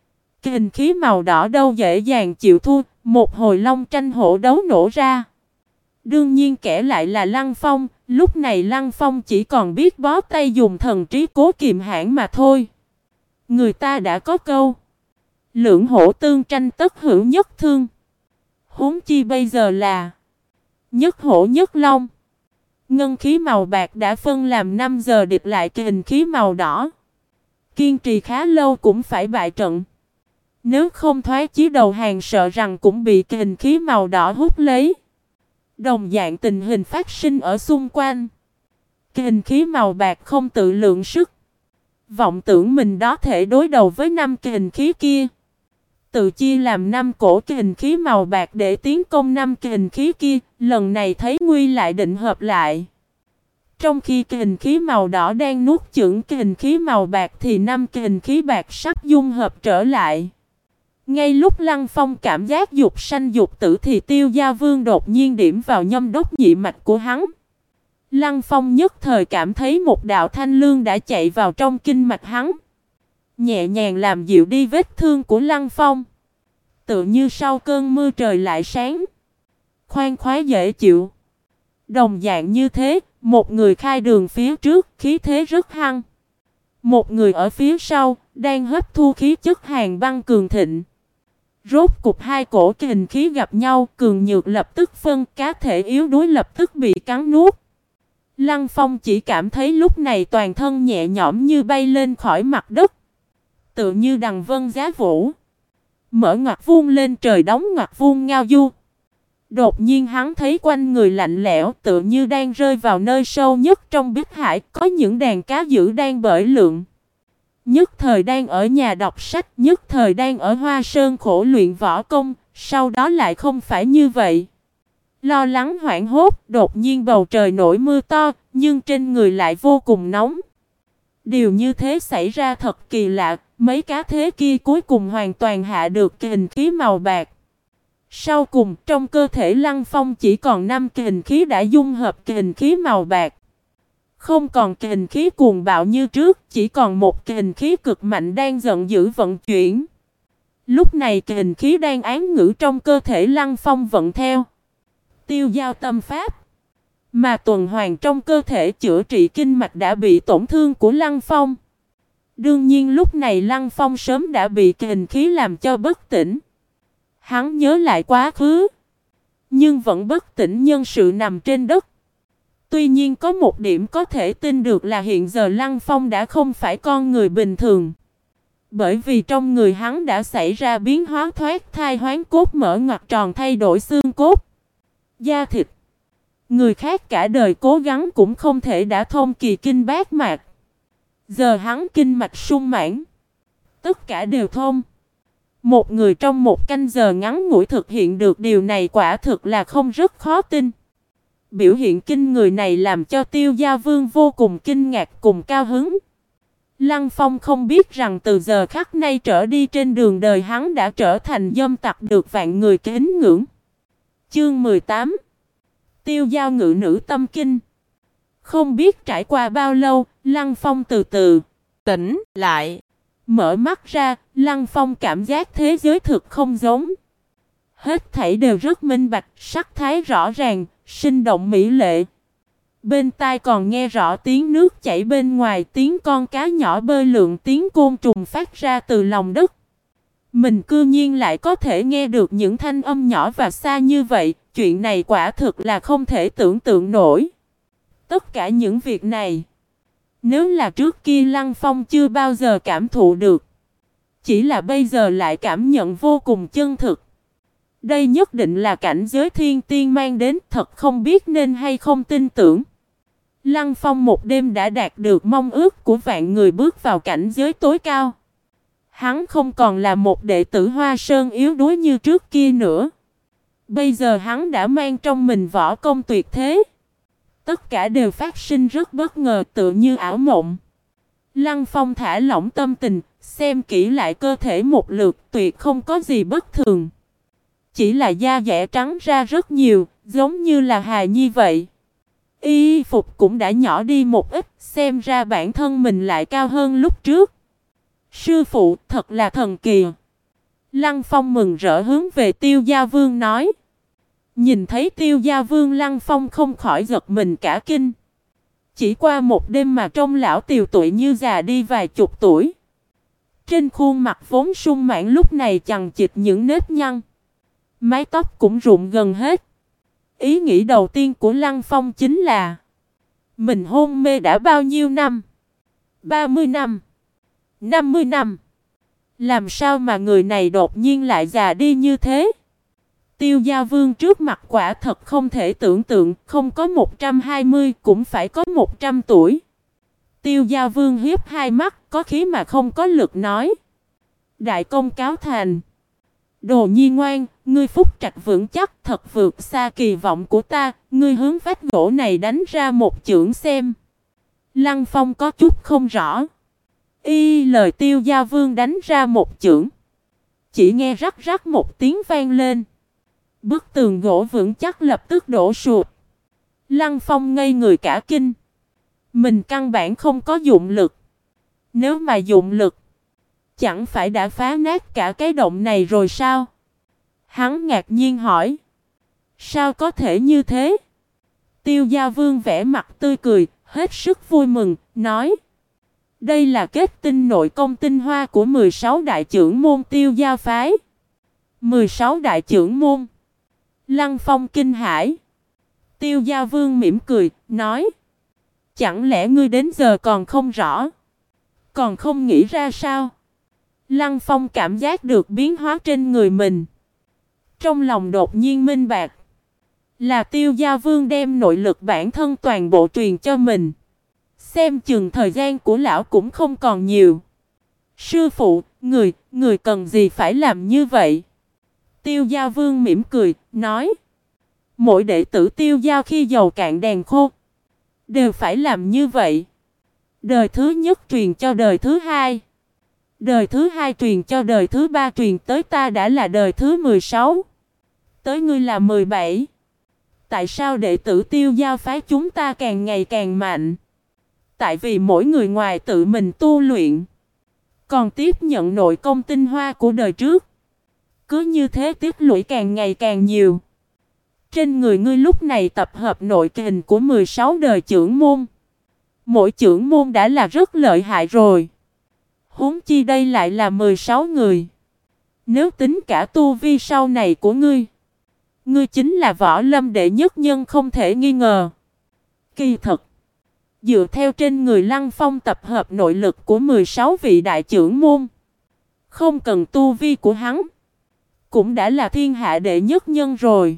Kình khí màu đỏ đâu dễ dàng chịu thua, một hồi long tranh hổ đấu nổ ra. Đương nhiên kẻ lại là Lăng Phong, lúc này Lăng Phong chỉ còn biết bó tay dùng thần trí cố kiềm hãn mà thôi. Người ta đã có câu, lưỡng hổ tương tranh tất hữu nhất thương. Huống chi bây giờ là nhất hổ nhất long. Ngân khí màu bạc đã phân làm 5 giờ địch lại kình khí màu đỏ. Kiên trì khá lâu cũng phải bại trận. Nếu không thoái chí đầu hàng sợ rằng cũng bị kình khí màu đỏ hút lấy. Đồng dạng tình hình phát sinh ở xung quanh. Kình khí màu bạc không tự lượng sức. Vọng tưởng mình đó thể đối đầu với 5 kình khí kia. Tự chia làm 5 cổ kình khí màu bạc để tiến công 5 kình khí kia. Lần này thấy nguy lại định hợp lại. Trong khi kình khí màu đỏ đang nuốt chửng kình khí màu bạc thì 5 kình khí bạc sắp dung hợp trở lại. Ngay lúc Lăng Phong cảm giác dục sanh dục tử thì Tiêu Gia Vương đột nhiên điểm vào nhâm đốc nhị mạch của hắn. Lăng Phong nhất thời cảm thấy một đạo thanh lương đã chạy vào trong kinh mạch hắn. Nhẹ nhàng làm dịu đi vết thương của Lăng Phong. Tựa như sau cơn mưa trời lại sáng. Khoan khoái dễ chịu. Đồng dạng như thế, một người khai đường phía trước, khí thế rất hăng. Một người ở phía sau, đang hấp thu khí chất hàn băng cường thịnh. Rốt cục hai cổ kình khí gặp nhau, cường nhược lập tức phân, cá thể yếu đuối lập tức bị cắn nuốt. Lăng Phong chỉ cảm thấy lúc này toàn thân nhẹ nhõm như bay lên khỏi mặt đất. Tựa như đằng vân giá vũ. Mở ngoặt vuông lên trời, đóng ngoặt vuông ngao du. Đột nhiên hắn thấy quanh người lạnh lẽo, tựa như đang rơi vào nơi sâu nhất trong bích hải, có những đàn cá dữ đang bơi lượn. Nhất thời đang ở nhà đọc sách, nhất thời đang ở Hoa Sơn khổ luyện võ công, sau đó lại không phải như vậy. Lo lắng hoảng hốt, đột nhiên bầu trời nổi mưa to, nhưng trên người lại vô cùng nóng. Điều như thế xảy ra thật kỳ lạ, mấy cá thế kia cuối cùng hoàn toàn hạ được kình khí màu bạc. Sau cùng, trong cơ thể Lăng Phong chỉ còn 5 kình khí đã dung hợp kình khí màu bạc. Không còn kình khí cuồng bạo như trước, chỉ còn một kình khí cực mạnh đang giận dữ vận chuyển. Lúc này kình khí đang án ngữ trong cơ thể Lăng Phong vận theo Tiêu Giao tâm pháp. Mà tuần hoàn trong cơ thể chữa trị kinh mạch đã bị tổn thương của Lăng Phong. Đương nhiên lúc này Lăng Phong sớm đã bị kình khí làm cho bất tỉnh. Hắn nhớ lại quá khứ, nhưng vẫn bất tỉnh nhân sự nằm trên đất. Tuy nhiên có một điểm có thể tin được là hiện giờ Lăng Phong đã không phải con người bình thường. Bởi vì trong người hắn đã xảy ra biến hóa thoát thai hoán cốt, mở ngoặt tròn, thay đổi xương cốt, da thịt. Người khác cả đời cố gắng cũng không thể đã thông kỳ kinh bát mạch. Giờ hắn kinh mạch sung mãn, tất cả đều thông. Một người trong một canh giờ ngắn ngủi thực hiện được điều này quả thực là không rất khó tin. Biểu hiện kinh người này làm cho Tiêu Gia Vương vô cùng kinh ngạc cùng cao hứng. Lăng Phong không biết rằng từ giờ khắc nay trở đi trên đường đời hắn đã trở thành dâm tặc được vạn người kính ngưỡng. Chương 18. Tiêu Giao ngự nữ tâm kinh. Không biết trải qua bao lâu, Lăng Phong từ từ tỉnh lại. Mở mắt ra, Lăng Phong cảm giác thế giới thực không giống. Hết thảy đều rất minh bạch, sắc thái rõ ràng, sinh động mỹ lệ. Bên tai còn nghe rõ tiếng nước chảy bên ngoài, tiếng con cá nhỏ bơi lượn, tiếng côn trùng phát ra từ lòng đất. Mình cư nhiên lại có thể nghe được những thanh âm nhỏ và xa như vậy, chuyện này quả thực là không thể tưởng tượng nổi. Tất cả những việc này, nếu là trước kia Lăng Phong chưa bao giờ cảm thụ được, chỉ là bây giờ lại cảm nhận vô cùng chân thực. Đây nhất định là cảnh giới thiên tiên mang đến, thật không biết nên hay không tin tưởng. Lăng Phong một đêm đã đạt được mong ước của vạn người, bước vào cảnh giới tối cao. Hắn không còn là một đệ tử Hoa Sơn yếu đuối như trước kia nữa. Bây giờ hắn đã mang trong mình võ công tuyệt thế. Tất cả đều phát sinh rất bất ngờ, tựa như ảo mộng. Lăng Phong thả lỏng tâm tình, xem kỹ lại cơ thể một lượt, tuyệt không có gì bất thường. Chỉ là da dẻ trắng ra rất nhiều, giống như là hài nhi vậy. Y phục cũng đã nhỏ đi một ít, xem ra bản thân mình lại cao hơn lúc trước. Sư phụ, thật là thần kỳ. Lăng Phong mừng rỡ hướng về Tiêu Gia Vương nói. Nhìn thấy Tiêu Gia Vương, Lăng Phong không khỏi giật mình cả kinh. Chỉ qua một đêm mà trông lão tiều tụy như già đi vài chục tuổi. Trên khuôn mặt vốn sung mãn lúc này chằng chịt những nếp nhăn. Mái tóc cũng rụng gần hết. Ý nghĩ đầu tiên của Lăng Phong chính là mình hôn mê đã bao nhiêu năm? 30 năm? 50 năm? Làm sao mà người này đột nhiên lại già đi như thế? Tiêu Gia Vương trước mặt quả thật không thể tưởng tượng, không có 120 cũng phải có 100 tuổi. Tiêu Gia Vương hiếp hai mắt, có khí mà không có lực nói. Đại công cáo thành. Đồ Nhi ngoan, ngươi phúc trạch vững chắc, thật vượt xa kỳ vọng của ta, ngươi hướng vách gỗ này đánh ra một chưởng xem. Lăng Phong có chút không rõ. Lời Tiêu Gia Vương đánh ra một chưởng. Chỉ nghe rắc rắc một tiếng vang lên. Bức tường gỗ vững chắc lập tức đổ sụp. Lăng Phong ngây người cả kinh. Mình căn bản không có dụng lực. Nếu mà dụng lực, chẳng phải đã phá nát cả cái động này rồi sao? Hắn ngạc nhiên hỏi. Sao có thể như thế? Tiêu Gia Vương vẽ mặt tươi cười, hết sức vui mừng, nói. Đây là kết tinh nội công tinh hoa của 16 đại trưởng môn Tiêu Gia phái. 16 đại trưởng môn. Lăng Phong kinh hãi. Tiêu Gia Vương mỉm cười, nói. Chẳng lẽ ngươi đến giờ còn không rõ? Còn không nghĩ ra sao? Lăng Phong cảm giác được biến hóa trên người mình. Trong lòng đột nhiên minh bạch. Là Tiêu Gia Vương đem nội lực bản thân toàn bộ truyền cho mình. Xem chừng thời gian của lão cũng không còn nhiều. Sư phụ, người cần gì phải làm như vậy? Tiêu Gia Vương mỉm cười, nói. Mỗi đệ tử Tiêu Gia khi dầu cạn đèn khô, đều phải làm như vậy. Đời thứ nhất truyền cho đời thứ hai. Đời thứ hai truyền cho đời thứ ba, truyền tới ta đã là đời thứ 16. Tới ngươi là 17. Tại sao đệ tử Tiêu Gia phái chúng ta càng ngày càng mạnh? Tại vì mỗi người ngoài tự mình tu luyện, còn tiếp nhận nội công tinh hoa của đời trước. Cứ như thế tích lũy càng ngày càng nhiều. Trên người ngươi lúc này tập hợp nội kình của 16 đời trưởng môn. Mỗi trưởng môn đã là rất lợi hại rồi. Huống chi đây lại là 16 người. Nếu tính cả tu vi sau này của ngươi, ngươi chính là võ lâm đệ nhất nhân không thể nghi ngờ. Kỳ thật, dựa theo trên người Lăng Phong tập hợp nội lực của 16 vị đại trưởng môn, không cần tu vi của hắn, cũng đã là thiên hạ đệ nhất nhân rồi.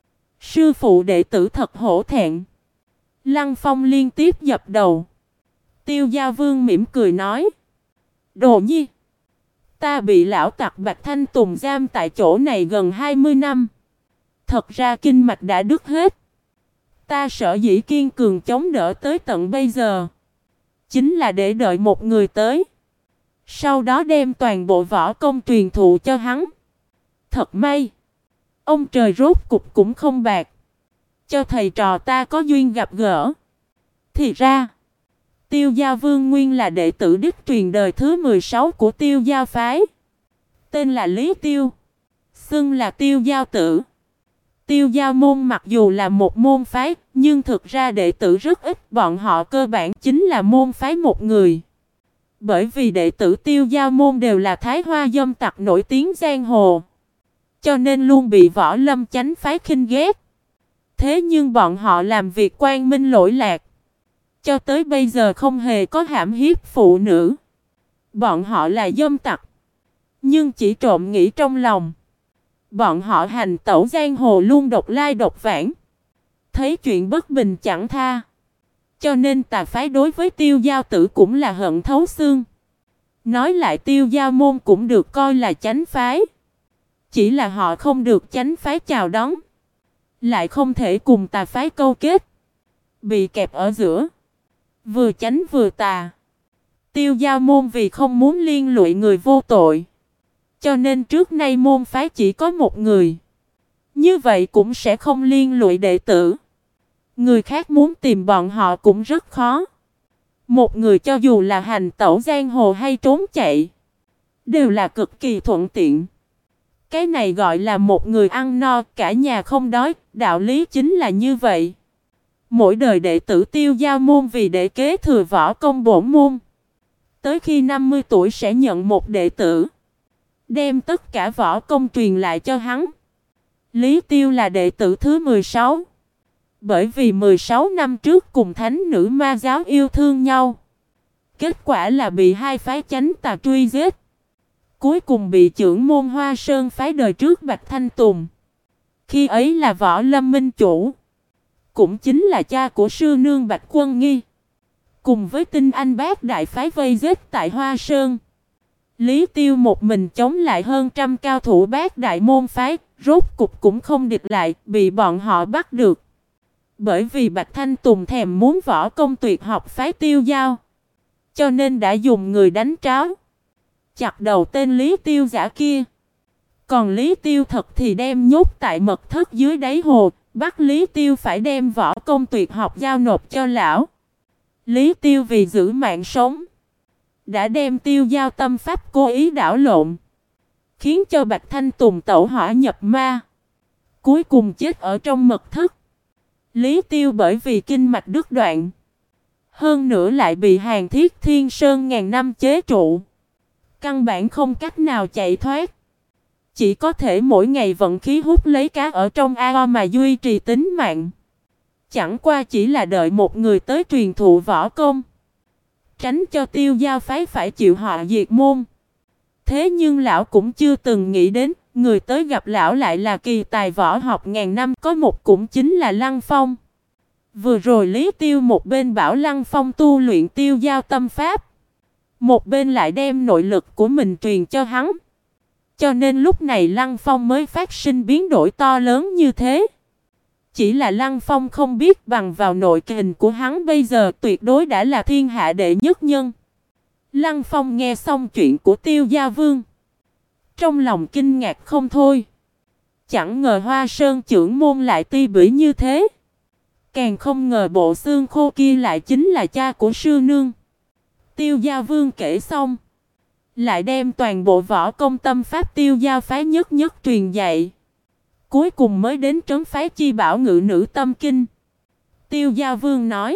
Sư phụ đệ tử thật hổ thẹn. Lăng Phong liên tiếp dập đầu. Tiêu Gia Vương mỉm cười nói. Đồ Nhi, ta bị lão tặc Bạch Thanh Tùng giam tại chỗ này gần 20 năm. Thật ra kinh mạch đã đứt hết. Ta sở dĩ kiên cường chống đỡ tới tận bây giờ, chính là để đợi một người tới, sau đó đem toàn bộ võ công truyền thụ cho hắn. Thật may, ông trời rốt cục cũng không bạc, cho thầy trò ta có duyên gặp gỡ. Thì ra, Tiêu Gia Vương nguyên là đệ tử đích truyền đời thứ 16 của Tiêu Gia phái. Tên là Lý Tiêu, xưng là Tiêu Gia tử. Tiêu Gia môn mặc dù là một môn phái, nhưng thực ra đệ tử rất ít, bọn họ cơ bản chính là môn phái một người. Bởi vì đệ tử Tiêu Gia môn đều là Thái Hoa dâm tặc nổi tiếng giang hồ, cho nên luôn bị võ lâm chánh phái khinh ghét. Thế nhưng bọn họ làm việc quang minh lỗi lạc, cho tới bây giờ không hề có hãm hiếp phụ nữ. Bọn họ là dâm tặc, nhưng chỉ trộm nghĩ trong lòng. Bọn họ hành tẩu giang hồ luôn độc lai độc vãng, thấy chuyện bất bình chẳng tha. Cho nên tà phái đối với Tiêu Gia tử cũng là hận thấu xương. Nói lại Tiêu Gia môn cũng được coi là chánh phái, chỉ là họ không được chánh phái chào đón, lại không thể cùng tà phái câu kết, bị kẹp ở giữa, vừa chánh vừa tà. Tiêu Gia môn vì không muốn liên lụy người vô tội, cho nên trước nay môn phái chỉ có một người. Như vậy cũng sẽ không liên lụy đệ tử. Người khác muốn tìm bọn họ cũng rất khó. Một người cho dù là hành tẩu giang hồ hay trốn chạy, đều là cực kỳ thuận tiện. Cái này gọi là một người ăn no, cả nhà không đói, đạo lý chính là như vậy. Mỗi đời đệ tử Tiêu Giao môn vì để kế thừa võ công bổn môn, tới khi 50 tuổi sẽ nhận một đệ tử, đem tất cả võ công truyền lại cho hắn. Lý Tiêu là đệ tử thứ 16. Bởi vì 16 năm trước cùng thánh nữ ma giáo yêu thương nhau, kết quả là bị hai phái chánh tà truy giết. Cuối cùng bị trưởng môn Hoa Sơn phái đời trước Bạch Thanh Tùng, khi ấy là Võ Lâm Minh chủ, cũng chính là cha của sư nương Bạch Quân Nghi, cùng với tinh anh bác đại phái vây giết tại Hoa Sơn. Lý Tiêu một mình chống lại hơn trăm cao thủ bác đại môn phái, rốt cục cũng không địch lại, bị bọn họ bắt được. Bởi vì Bạch Thanh Tùng thèm muốn võ công tuyệt học phái Tiêu Giao, cho nên đã dùng người đánh tráo, chặt đầu tên Lý Tiêu giả kia. Còn Lý Tiêu thật thì đem nhốt tại mật thất dưới đáy hồ, bắt Lý Tiêu phải đem võ công tuyệt học giao nộp cho lão. Lý Tiêu vì giữ mạng sống, đã đem Tiêu Giao tâm pháp cố ý đảo lộn, khiến cho Bạch Thanh Tùng tẩu hỏa nhập ma, cuối cùng chết ở trong mật thất. Lý Tiêu bởi vì kinh mạch đứt đoạn, hơn nữa lại bị Hàn Thiết Thiên Sơn ngàn năm chế trụ, căn bản không cách nào chạy thoát, chỉ có thể mỗi ngày vận khí hút lấy cá ở trong ao mà duy trì tính mạng. Chẳng qua chỉ là đợi một người tới truyền thụ võ công, tránh cho Tiêu Giao phái phải chịu họa diệt môn. Thế nhưng lão cũng chưa từng nghĩ đến, người tới gặp lão lại là kỳ tài võ học ngàn năm có một, cũng chính là Lăng Phong. Vừa rồi Lý Tiêu một bên bảo Lăng Phong tu luyện Tiêu Giao tâm pháp, một bên lại đem nội lực của mình truyền cho hắn. Cho nên lúc này Lăng Phong mới phát sinh biến đổi to lớn như thế. Chỉ là Lăng Phong không biết bằng vào nội kình của hắn bây giờ tuyệt đối đã là thiên hạ đệ nhất nhân. Lăng Phong nghe xong chuyện của Tiêu Gia Vương, trong lòng kinh ngạc không thôi. Chẳng ngờ Hoa Sơn trưởng môn lại ti bỉ như thế. Càng không ngờ bộ xương khô kia lại chính là cha của sư nương. Tiêu Gia Vương kể xong, lại đem toàn bộ võ công tâm pháp Tiêu Giao phái nhất nhất truyền dạy. Cuối cùng mới đến trấn phái chi bảo ngự nữ tâm kinh. Tiêu Gia Vương nói: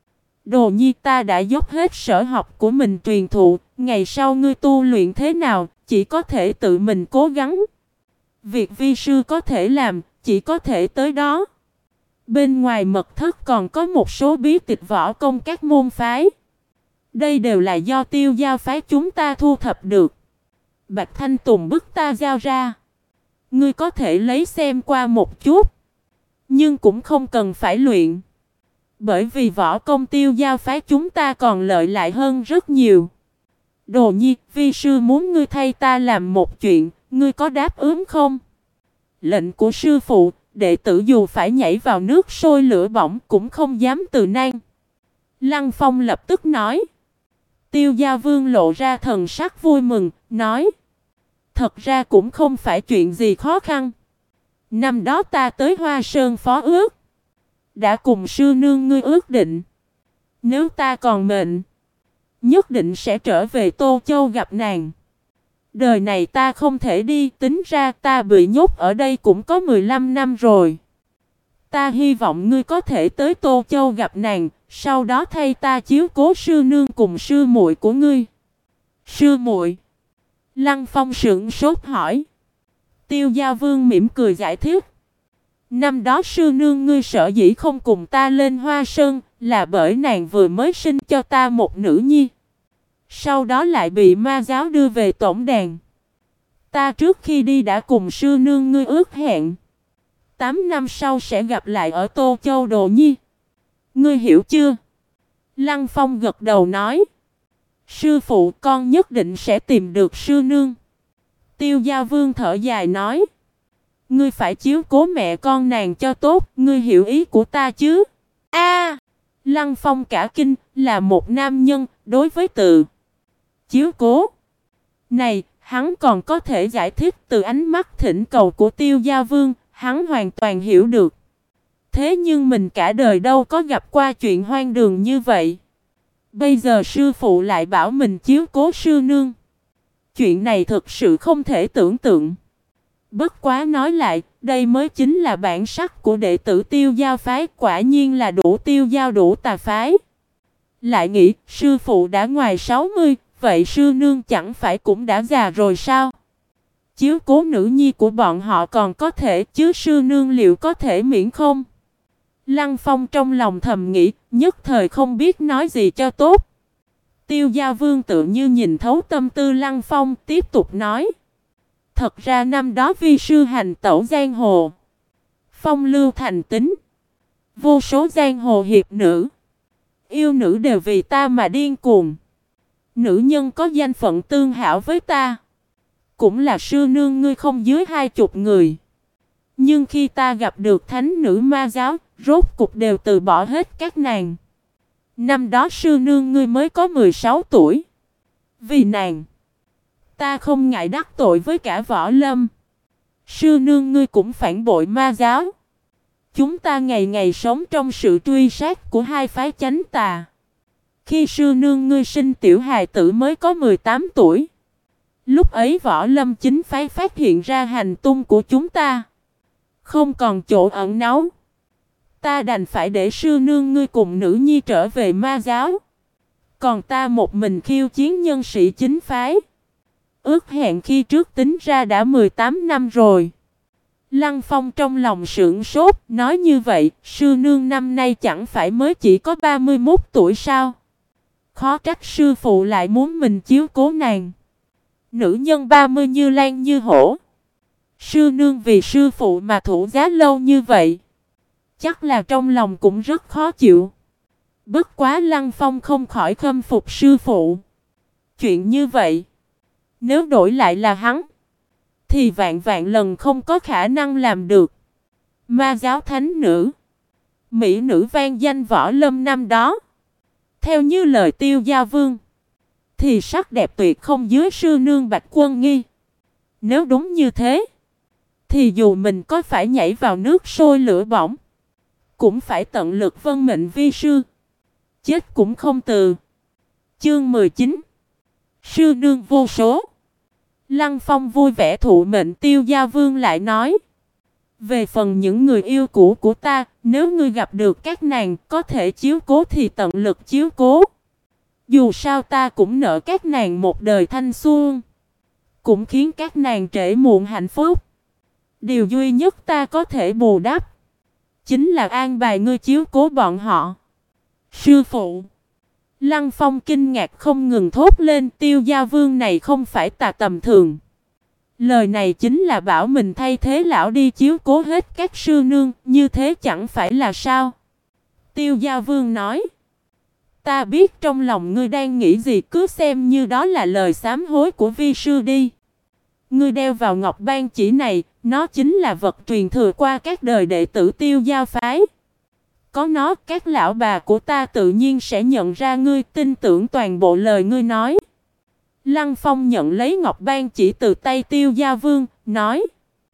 Đồ nhi, ta đã dốc hết sở học của mình truyền thụ, ngày sau ngươi tu luyện thế nào, chỉ có thể tự mình cố gắng. Việc vi sư có thể làm, chỉ có thể tới đó. Bên ngoài mật thất còn có một số bí tịch võ công các môn phái. Đây đều là do Tiêu Giao phái chúng ta thu thập được. Bạch Thanh Tùng bức ta giao ra, ngươi có thể lấy xem qua một chút, nhưng cũng không cần phải luyện. Bởi vì võ công Tiêu Giao phái chúng ta còn lợi lại hơn rất nhiều. Đồ nhi, vi sư muốn ngươi thay ta làm một chuyện, ngươi có đáp ứng không? Lệnh của sư phụ, đệ tử dù phải nhảy vào nước sôi lửa bỏng cũng không dám từ nan. Lăng Phong lập tức nói. Tiêu Gia Vương lộ ra thần sắc vui mừng, nói: Thật ra cũng không phải chuyện gì khó khăn. Năm đó ta tới Hoa Sơn phó ước, đã cùng sư nương ngươi ước định, nếu ta còn mệnh, nhất định sẽ trở về Tô Châu gặp nàng. Đời này ta không thể đi, tính ra ta bị nhốt ở đây cũng có 15 năm rồi. Ta hy vọng ngươi có thể tới Tô Châu gặp nàng, sau đó thay ta chiếu cố sư nương cùng sư muội của ngươi. Sư muội? Lăng Phong sững sốt hỏi. Tiêu Gia Vương mỉm cười giải thích. Năm đó sư nương ngươi sở dĩ không cùng ta lên Hoa Sơn, là bởi nàng vừa mới sinh cho ta một nữ nhi, sau đó lại bị ma giáo đưa về tổng đàn. Ta trước khi đi đã cùng sư nương ngươi ước hẹn, 8 năm sau sẽ gặp lại ở Tô Châu Đồ nhi. Ngươi hiểu chưa? Lăng Phong gật đầu nói. Sư phụ, con nhất định sẽ tìm được sư nương. Tiêu Gia Vương thở dài nói. Ngươi phải chiếu cố mẹ con nàng cho tốt, ngươi hiểu ý của ta chứ? A! Lăng Phong cả kinh, là một nam nhân, đối với từ chiếu cố này, hắn còn có thể giải thích từ ánh mắt thỉnh cầu của Tiêu Gia Vương, hắn hoàn toàn hiểu được. Thế nhưng mình cả đời đâu có gặp qua chuyện hoang đường như vậy. Bây giờ sư phụ lại bảo mình chiếu cố sư nương. Chuyện này thực sự không thể tưởng tượng. Bất quá nói lại, đây mới chính là bản sắc của đệ tử Tiêu Giao phái, quả nhiên là đủ tiêu giao đủ tà phái. Lại nghĩ, sư phụ đã ngoài 60, vậy sư nương chẳng phải cũng đã già rồi sao? Chiếu cố nữ nhi của bọn họ còn có thể, chứ sư nương liệu có thể miễn không? Lăng Phong trong lòng thầm nghĩ, nhất thời không biết nói gì cho tốt. Tiêu Giao Vương tự như nhìn thấu tâm tư Lăng Phong, tiếp tục nói. Thật ra năm đó vi sư hành tẩu giang hồ, phong lưu thành tính, vô số giang hồ hiệp nữ, yêu nữ đều vì ta mà điên cuồng. Nữ nhân có danh phận tương hảo với ta, cũng là sư nương ngươi không dưới 20 người. Nhưng khi ta gặp được thánh nữ ma giáo, rốt cục đều từ bỏ hết các nàng. Năm đó sư nương ngươi mới có 16 tuổi. Vì nàng, ta không ngại đắc tội với cả võ lâm. Sư nương ngươi cũng phản bội ma giáo. Chúng ta ngày ngày sống trong sự truy sát của hai phái chánh tà. Khi sư nương ngươi sinh tiểu hài tử mới có 18 tuổi. Lúc ấy võ lâm chính phái phát hiện ra hành tung của chúng ta, không còn chỗ ẩn náu. Ta đành phải để sư nương ngươi cùng nữ nhi trở về ma giáo. Còn ta một mình khiêu chiến nhân sĩ chính phái. Ước hẹn khi trước tính ra đã 18 năm rồi. Lăng Phong trong lòng sững sốt, nói như vậy, sư nương năm nay chẳng phải mới chỉ có 31 tuổi sao? Khó trách sư phụ lại muốn mình chiếu cố nàng. Nữ nhân 30 như lan như hổ. Sư nương vì sư phụ mà thủ giá lâu như vậy, chắc là trong lòng cũng rất khó chịu. Bất quá Lăng Phong không khỏi khâm phục sư phụ. Chuyện như vậy, nếu đổi lại là hắn, thì vạn vạn lần không có khả năng làm được. Ma giáo thánh nữ, mỹ nữ vang danh võ lâm năm đó, theo như lời Tiêu Giao Vương, thì sắc đẹp tuyệt không dưới sư nương Bạch Quân Nghi. Nếu đúng như thế, thì dù mình có phải nhảy vào nước sôi lửa bỏng, cũng phải tận lực vâng mệnh vi sư, chết cũng không từ. Chương 19. Sư nương vô số. Lăng Phong vui vẻ thụ mệnh. Tiêu Giao Vương lại nói. Về phần những người yêu cũ của ta, nếu ngươi gặp được các nàng có thể chiếu cố thì tận lực chiếu cố. Dù sao ta cũng nợ các nàng một đời thanh xuân, cũng khiến các nàng trễ muộn hạnh phúc. Điều duy nhất ta có thể bù đắp chính là an bài ngươi chiếu cố bọn họ. Sư phụ. Lăng Phong kinh ngạc không ngừng thốt lên. Tiêu Giao Vương này không phải tà tầm thường. Lời này chính là bảo mình thay thế lão đi chiếu cố hết các sư nương. Như thế chẳng phải là sao? Tiêu Giao Vương nói. Ta biết trong lòng ngươi đang nghĩ gì, cứ xem như đó là lời sám hối của vi sư đi. Ngươi đeo vào ngọc ban chỉ này, nó chính là vật truyền thừa qua các đời đệ tử Tiêu Giao phái. Có nó, các lão bà của ta tự nhiên sẽ nhận ra ngươi, tin tưởng toàn bộ lời ngươi nói. Lăng Phong nhận lấy ngọc ban chỉ từ tay Tiêu Giao Vương, nói.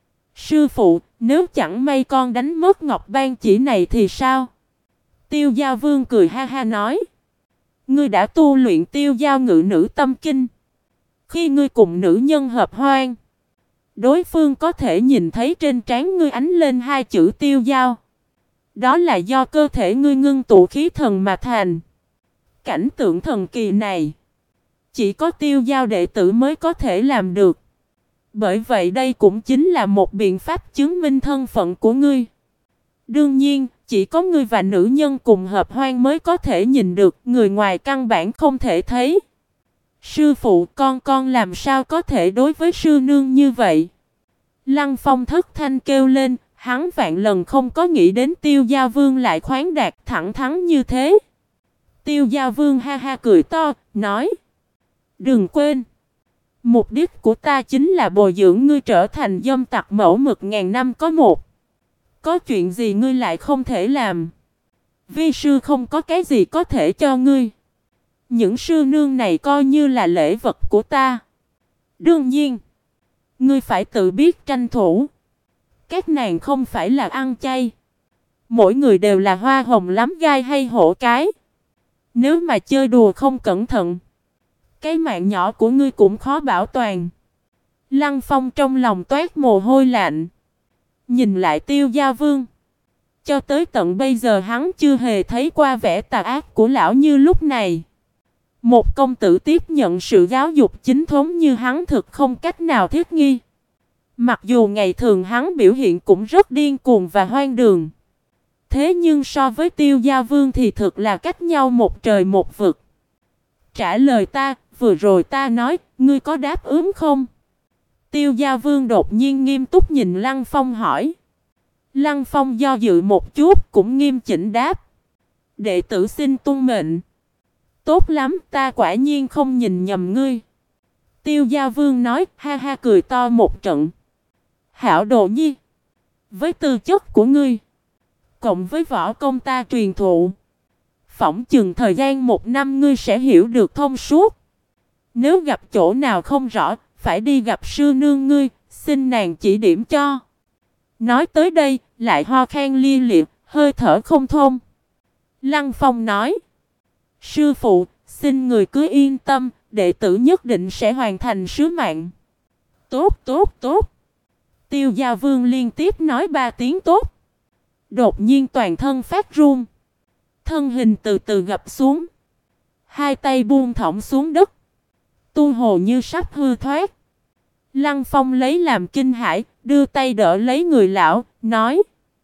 Sư phụ, nếu chẳng may con đánh mất ngọc ban chỉ này thì sao? Tiêu Giao Vương cười ha ha nói. Ngươi đã tu luyện Tiêu Giao ngự nữ tâm kinh. Khi ngươi cùng nữ nhân hợp hoan, đối phương có thể nhìn thấy trên trán ngươi ánh lên hai chữ Tiêu Giao. Đó là do cơ thể ngươi ngưng tụ khí thần mà thành. Cảnh tượng thần kỳ này, chỉ có Tiêu Giao đệ tử mới có thể làm được. Bởi vậy đây cũng chính là một biện pháp chứng minh thân phận của ngươi. Đương nhiên, chỉ có ngươi và nữ nhân cùng hợp hoan mới có thể nhìn được, người ngoài căn bản không thể thấy. Sư phụ, con làm sao có thể đối với sư nương như vậy? Lăng Phong thất thanh kêu lên, hắn vạn lần không có nghĩ đến Tiêu Giao Vương lại khoáng đạt thẳng thắn như thế. Tiêu Giao Vương ha ha cười to, nói. Đừng quên, mục đích của ta chính là bồi dưỡng ngươi trở thành dâm tặc mẫu mực ngàn năm có một. Có chuyện gì ngươi lại không thể làm? Vi sư không có cái gì có thể cho ngươi. Những sư nương này coi như là lễ vật của ta. Đương nhiên, ngươi phải tự biết tranh thủ. Các nàng không phải là ăn chay, Mỗi người đều là hoa hồng lắm gai hay hổ cái. Nếu mà chơi đùa không cẩn thận, cái mạng nhỏ của ngươi cũng khó bảo toàn. Lăng Phong trong lòng toát mồ hôi lạnh. Nhìn lại Tiêu Gia Vương. Cho tới tận bây giờ hắn chưa hề thấy qua vẻ tà ác của lão như lúc này. Một công tử tiếp nhận sự giáo dục chính thống như hắn thực không cách nào thiết nghi. Mặc dù ngày thường hắn biểu hiện cũng rất điên cuồng và hoang đường. Thế nhưng so với Tiêu Gia Vương thì thực là cách nhau một trời một vực. Trả lời ta, vừa rồi ta nói, ngươi có đáp ứng không? Tiêu Gia Vương đột nhiên nghiêm túc nhìn Lăng Phong hỏi. Lăng Phong do dự một chút cũng nghiêm chỉnh đáp. Đệ tử xin tuân mệnh. Tốt lắm, ta quả nhiên không nhìn nhầm ngươi. Tiêu Gia Vương nói, ha ha cười to một trận. Hảo Đồ Nhi, với tư chất của ngươi, cộng với võ công ta truyền thụ, phỏng chừng thời gian 1 năm ngươi sẽ hiểu được thông suốt. Nếu gặp chỗ nào không rõ, phải đi gặp sư nương ngươi, xin nàng chỉ điểm cho. Nói tới đây, lại ho khan lia liệt, hơi thở không thông. Lăng Phong nói, sư phụ, xin người cứ yên tâm, đệ tử nhất định sẽ hoàn thành sứ mạng. Tốt, tốt, tốt. Tiêu Gia Vương liên tiếp nói 3 tiếng tốt. Đột nhiên toàn thân phát run. Thân hình từ từ gập xuống. Hai tay buông thõng xuống đất. Tu hồ như sắp hư thoát. Lăng Phong lấy làm kinh hãi, đưa tay đỡ lấy người lão, nói.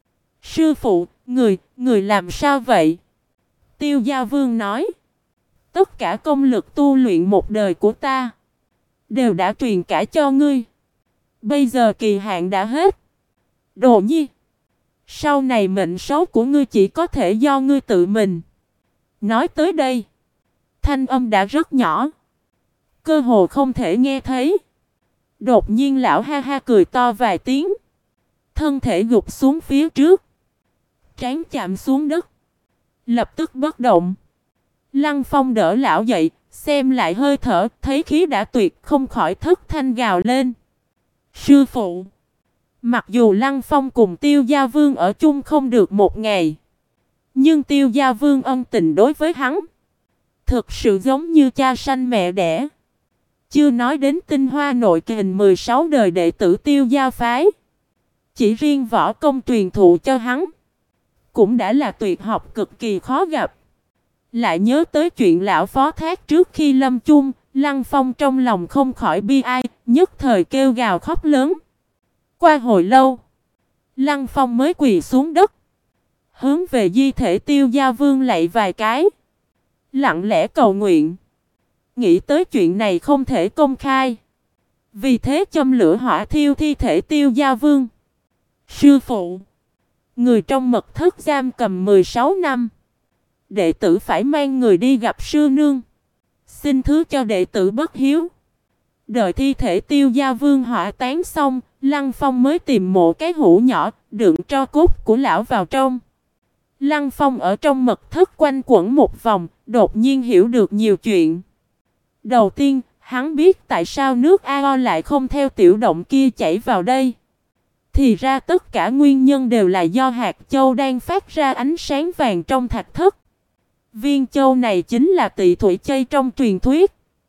Sư phụ, người làm sao vậy? Tiêu Gia Vương nói. Tất cả công lực tu luyện một đời của ta đều đã truyền cả cho ngươi. Bây giờ kỳ hạn đã hết. Đồ Nhi, sau này mệnh số của ngươi chỉ có thể do ngươi tự mình. Nói tới đây, thanh âm đã rất nhỏ, cơ hồ không thể nghe thấy. Đột nhiên lão ha ha cười to vài tiếng, thân thể gục xuống phía trước, trán chạm xuống đất, lập tức bất động. Lăng Phong đỡ lão dậy, xem lại hơi thở, thấy khí đã tuyệt, không khỏi thất thanh gào lên. Sư phụ! Mặc dù Lăng Phong cùng Tiêu Gia Vương ở chung không được 1 ngày, nhưng Tiêu Gia Vương ân tình đối với hắn thực sự giống như cha sanh mẹ đẻ. Chưa nói đến tinh hoa nội kình 16 đời đệ tử Tiêu Gia phái, chỉ riêng võ công truyền thụ cho hắn cũng đã là tuyệt học cực kỳ khó gặp. Lại nhớ tới chuyện lão phó thác trước khi lâm chung, Lăng Phong trong lòng không khỏi bi ai, nhất thời kêu gào khóc lớn. Qua hồi lâu, Lăng Phong mới quỳ xuống đất, hướng về di thể Tiêu Gia Vương lạy vài cái, lặng lẽ cầu nguyện. Nghĩ tới chuyện này không thể công khai, vì thế châm lửa hỏa thiêu thi thể Tiêu Gia Vương. Sư phụ, người trong mật thất giam cầm 16 năm, đệ tử phải mang người đi gặp sư nương, xin thứ cho đệ tử bất hiếu. Đợi thi thể Tiêu Gia Vương hỏa tán xong, Lăng Phong mới tìm mộ cái hũ nhỏ, đựng tro cốt của lão vào trong. Lăng Phong ở trong mật thất quanh quẩn một vòng, đột nhiên hiểu được nhiều chuyện. Đầu tiên, hắn biết tại sao nước AO lại không theo tiểu động kia chảy vào đây. Thì ra tất cả nguyên nhân đều là do hạt châu đang phát ra ánh sáng vàng trong thạch thất. Viên châu này chính là tị thủy chây trong truyền thuyết.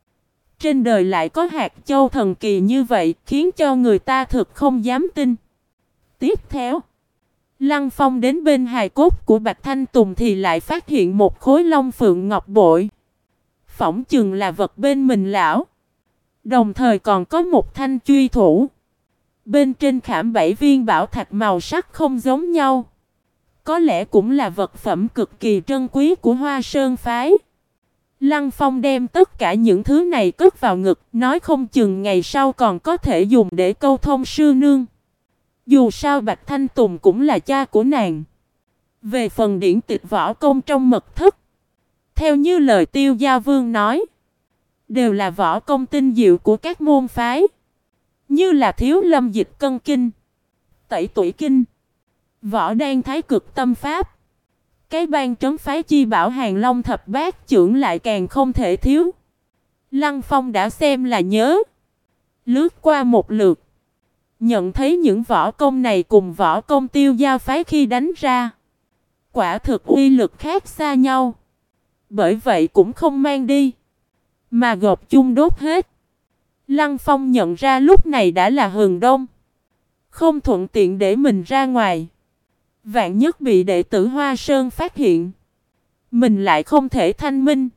Trên đời lại có hạt châu thần kỳ như vậy, khiến cho người ta thực không dám tin. Tiếp theo, Lăng Phong đến bên hài cốt của Bạch Thanh Tùng thì lại phát hiện một khối long phượng ngọc bội. Phỏng chừng là vật bên mình lão. Đồng thời còn có một thanh truy thủ. Bên trên khảm 7 viên bảo thạch màu sắc không giống nhau. Có lẽ cũng là vật phẩm cực kỳ trân quý của Hoa Sơn phái. Lăng Phong đem tất cả những thứ này cất vào ngực, nói không chừng ngày sau còn có thể dùng để câu thông sư nương. Dù sao Bạch Thanh Tùng cũng là cha của nàng. Về phần điển tịch võ công trong mật thất, theo như lời Tiêu Gia Vương nói, đều là võ công tinh diệu của các môn phái, như là Thiếu Lâm Dịch Cân Kinh, Tẩy Tủy Kinh, Võ Đan Thái Cực Tâm Pháp. Cái ban trấn phái chi bảo Hàng Long Thập Bát Chưởng lại càng không thể thiếu. Lăng Phong đã xem là nhớ, lướt qua một lượt, nhận thấy những võ công này cùng võ công Tiêu Gia phái khi đánh ra quả thực uy lực khác xa nhau. Bởi vậy cũng không mang đi, mà gộp chung đốt hết. Lăng Phong nhận ra lúc này đã là hừng đông, không thuận tiện để mình ra ngoài. Vạn nhất bị đệ tử Hoa Sơn phát hiện, mình lại không thể thanh minh.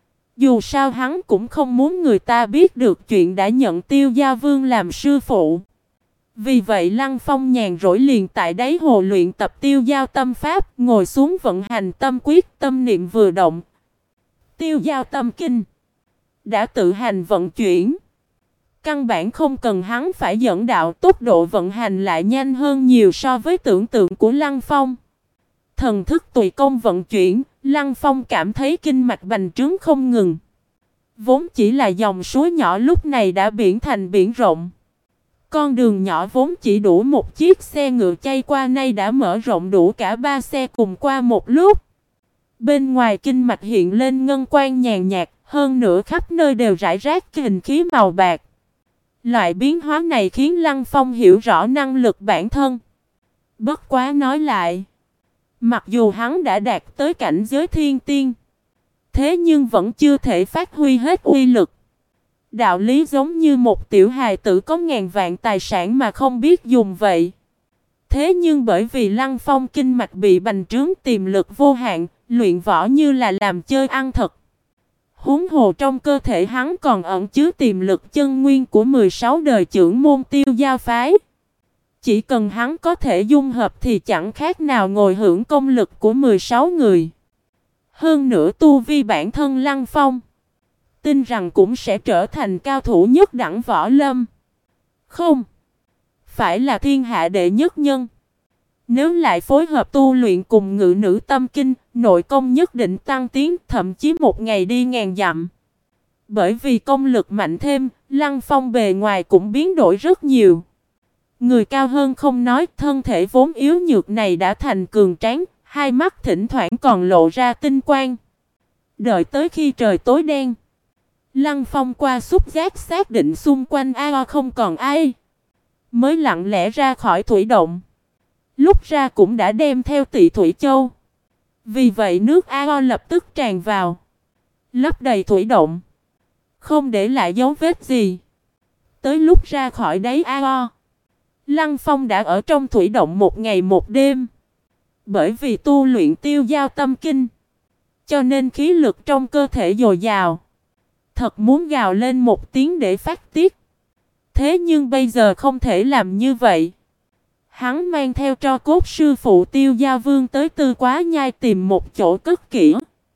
Dù sao hắn cũng không muốn người ta biết được chuyện đã nhận Tiêu Gia Vương làm sư phụ. Vì vậy Lăng Phong nhàn rỗi liền tại đáy hồ luyện tập Tiêu Giao Tâm Pháp, ngồi xuống vận hành tâm quyết, tâm niệm vừa động. Tiêu Giao Tâm Kinh đã tự hành vận chuyển. Căn bản không cần hắn phải dẫn đạo, tốc độ vận hành lại nhanh hơn nhiều so với tưởng tượng của Lăng Phong. Thần thức tùy công vận chuyển, Lăng Phong cảm thấy kinh mạch bành trướng không ngừng. Vốn chỉ là dòng suối nhỏ lúc này đã biển thành biển rộng. Con đường nhỏ vốn chỉ đủ một chiếc xe ngựa chay qua nay đã mở rộng đủ cả 3 xe cùng qua một lúc. Bên ngoài kinh mạch hiện lên ngân quang nhàn nhạt, hơn nữa khắp nơi đều rải rác hình khí màu bạc. Loại biến hóa này khiến Lăng Phong hiểu rõ năng lực bản thân. Bất quá nói lại, mặc dù hắn đã đạt tới cảnh giới thiên tiên, thế nhưng vẫn chưa thể phát huy hết uy lực. Đạo lý giống như một tiểu hài tử có ngàn vạn tài sản mà không biết dùng vậy. Thế nhưng bởi vì Lăng Phong kinh mạch bị bành trướng, tiềm lực vô hạn, luyện võ như là làm chơi ăn thật. Huống hồ trong cơ thể hắn còn ẩn chứa tiềm lực chân nguyên của 16 đời trưởng môn Tiêu Giao phái. Chỉ cần hắn có thể dung hợp thì chẳng khác nào ngồi hưởng công lực của 16 người. Hơn nữa tu vi bản thân Lăng Phong, tin rằng cũng sẽ trở thành cao thủ nhất đẳng võ lâm. Không, phải là thiên hạ đệ nhất nhân. Nếu lại phối hợp tu luyện cùng ngự nữ tâm kinh, nội công nhất định tăng tiến, thậm chí một ngày đi ngàn dặm. Bởi vì công lực mạnh thêm, Lăng Phong bề ngoài cũng biến đổi rất nhiều. Người cao hơn không nói, thân thể vốn yếu nhược này đã thành cường tráng, hai mắt thỉnh thoảng còn lộ ra tinh quang. Đợi tới khi trời tối đen, Lăng Phong qua xúc giác xác định xung quanh ao không còn ai, mới lặng lẽ ra khỏi thủy động. Lúc ra cũng đã đem theo Tị Thủy Châu. Vì vậy nước ao lập tức tràn vào, lấp đầy thủy động, không để lại dấu vết gì. Tới lúc ra khỏi đáy ao, Lăng Phong đã ở trong thủy động một ngày một đêm. Bởi vì tu luyện Tiêu Giao Tâm Kinh, cho nên khí lực trong cơ thể dồi dào. Thật muốn gào lên một tiếng để phát tiết. Thế nhưng bây giờ không thể làm như vậy. Hắn mang theo tro cốt sư phụ Tiêu Giao Vương tới Tư Quá Nhai tìm một chỗ cất kỹ.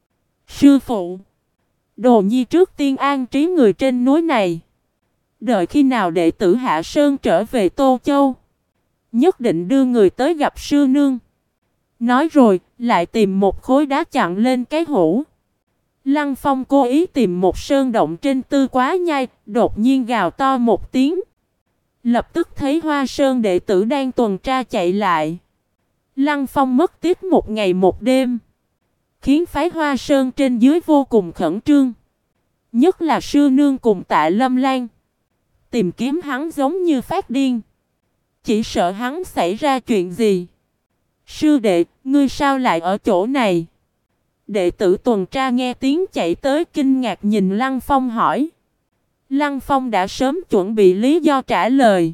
Sư phụ, Đồ Nhi trước tiên an trí người trên núi này. Đợi khi nào đệ tử Hạ Sơn trở về Tô Châu, nhất định đưa người tới gặp sư nương. Nói rồi, lại tìm một khối đá chặn lên cái hũ. Lăng Phong cố ý tìm một sơn động trên Tư Quá Nhai, đột nhiên gào to một tiếng. Lập tức thấy Hoa Sơn đệ tử đang tuần tra chạy lại. Lăng Phong mất tiếp một ngày một đêm, khiến phái Hoa Sơn trên dưới vô cùng khẩn trương. Nhất là sư nương cùng Tạ Lâm Lan, tìm kiếm hắn giống như phát điên, chỉ sợ hắn xảy ra chuyện gì. Sư đệ, ngươi sao lại ở chỗ này? Đệ tử tuần tra nghe tiếng chạy tới kinh ngạc nhìn Lăng Phong hỏi. Lăng Phong đã sớm chuẩn bị lý do trả lời.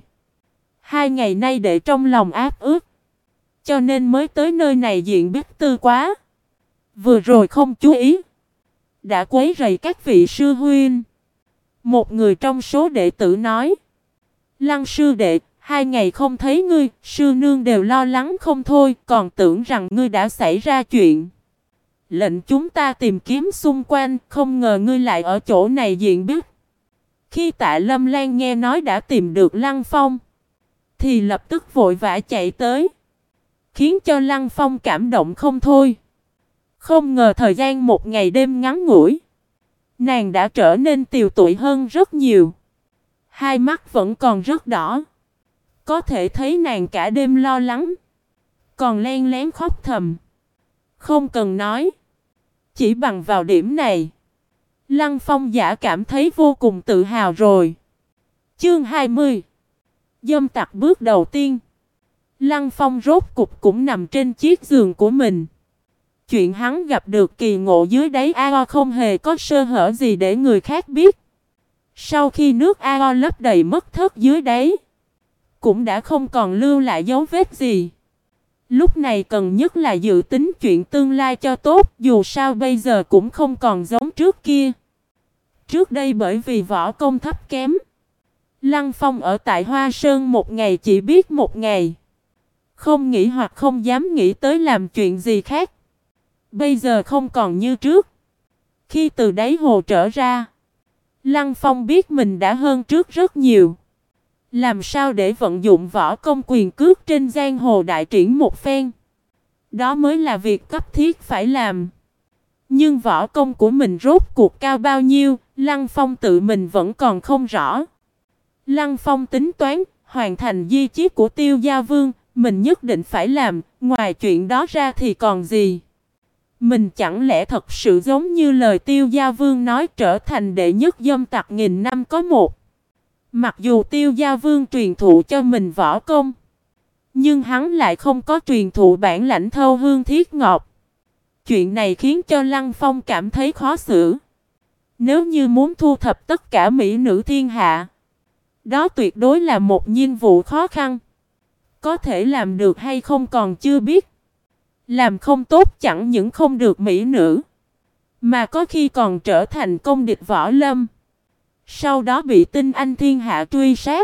2 ngày nay đệ trong lòng áp ức, cho nên mới tới nơi này diện biết Tư Quá. Vừa rồi không chú ý, đã quấy rầy các vị sư huynh. Một người trong số đệ tử nói. Lăng sư đệ, 2 ngày không thấy ngươi, sư nương đều lo lắng không thôi, còn tưởng rằng ngươi đã xảy ra chuyện. Lệnh chúng ta tìm kiếm xung quanh, không ngờ ngươi lại ở chỗ này diện biết. Khi Tạ Lâm Lan nghe nói đã tìm được Lăng Phong, thì lập tức vội vã chạy tới, khiến cho Lăng Phong cảm động không thôi. Không ngờ thời gian một ngày đêm ngắn ngủi, nàng đã trở nên tiều tụy hơn rất nhiều. Hai mắt vẫn còn rất đỏ, có thể thấy nàng cả đêm lo lắng, còn len lén khóc thầm. Không cần nói, chỉ bằng vào điểm này, Lăng Phong giả cảm thấy vô cùng tự hào rồi. Chương 20. Dâm tặc bước đầu tiên. Lăng Phong rốt cục cũng nằm trên chiếc giường của mình, chuyện hắn gặp được kỳ ngộ dưới đáy ao không hề có sơ hở gì để người khác biết. Sau khi nước ao lấp đầy mất thất dưới đáy, cũng đã không còn lưu lại dấu vết gì. Lúc này cần nhất là dự tính chuyện tương lai cho tốt, dù sao bây giờ cũng không còn giống trước kia. Trước đây bởi vì võ công thấp kém, Lăng Phong ở tại Hoa Sơn một ngày chỉ biết một ngày. Không nghĩ hoặc không dám nghĩ tới làm chuyện gì khác. Bây giờ không còn như trước. Khi từ đáy hồ trở ra, Lăng Phong biết mình đã hơn trước rất nhiều. Làm sao để vận dụng võ công quyền cước trên giang hồ đại triển một phen, đó mới là việc cấp thiết phải làm. Nhưng võ công của mình rốt cuộc cao bao nhiêu, Lăng Phong tự mình vẫn còn không rõ. Lăng Phong tính toán, hoàn thành di chiết của Tiêu Gia Vương, mình nhất định phải làm, ngoài chuyện đó ra thì còn gì. Mình chẳng lẽ thật sự giống như lời Tiêu Gia Vương nói trở thành đệ nhất dâm tặc nghìn năm có một. Mặc dù Tiêu Gia Vương truyền thụ cho mình võ công, nhưng hắn lại không có truyền thụ bản lãnh thâu hương thiết ngọc. Chuyện này khiến cho Lăng Phong cảm thấy khó xử. Nếu như muốn thu thập tất cả mỹ nữ thiên hạ, đó tuyệt đối là một nhiệm vụ khó khăn. Có thể làm được hay không còn chưa biết. Làm không tốt chẳng những không được mỹ nữ, mà có khi còn trở thành công địch võ lâm. Sau đó bị tinh anh thiên hạ truy sát.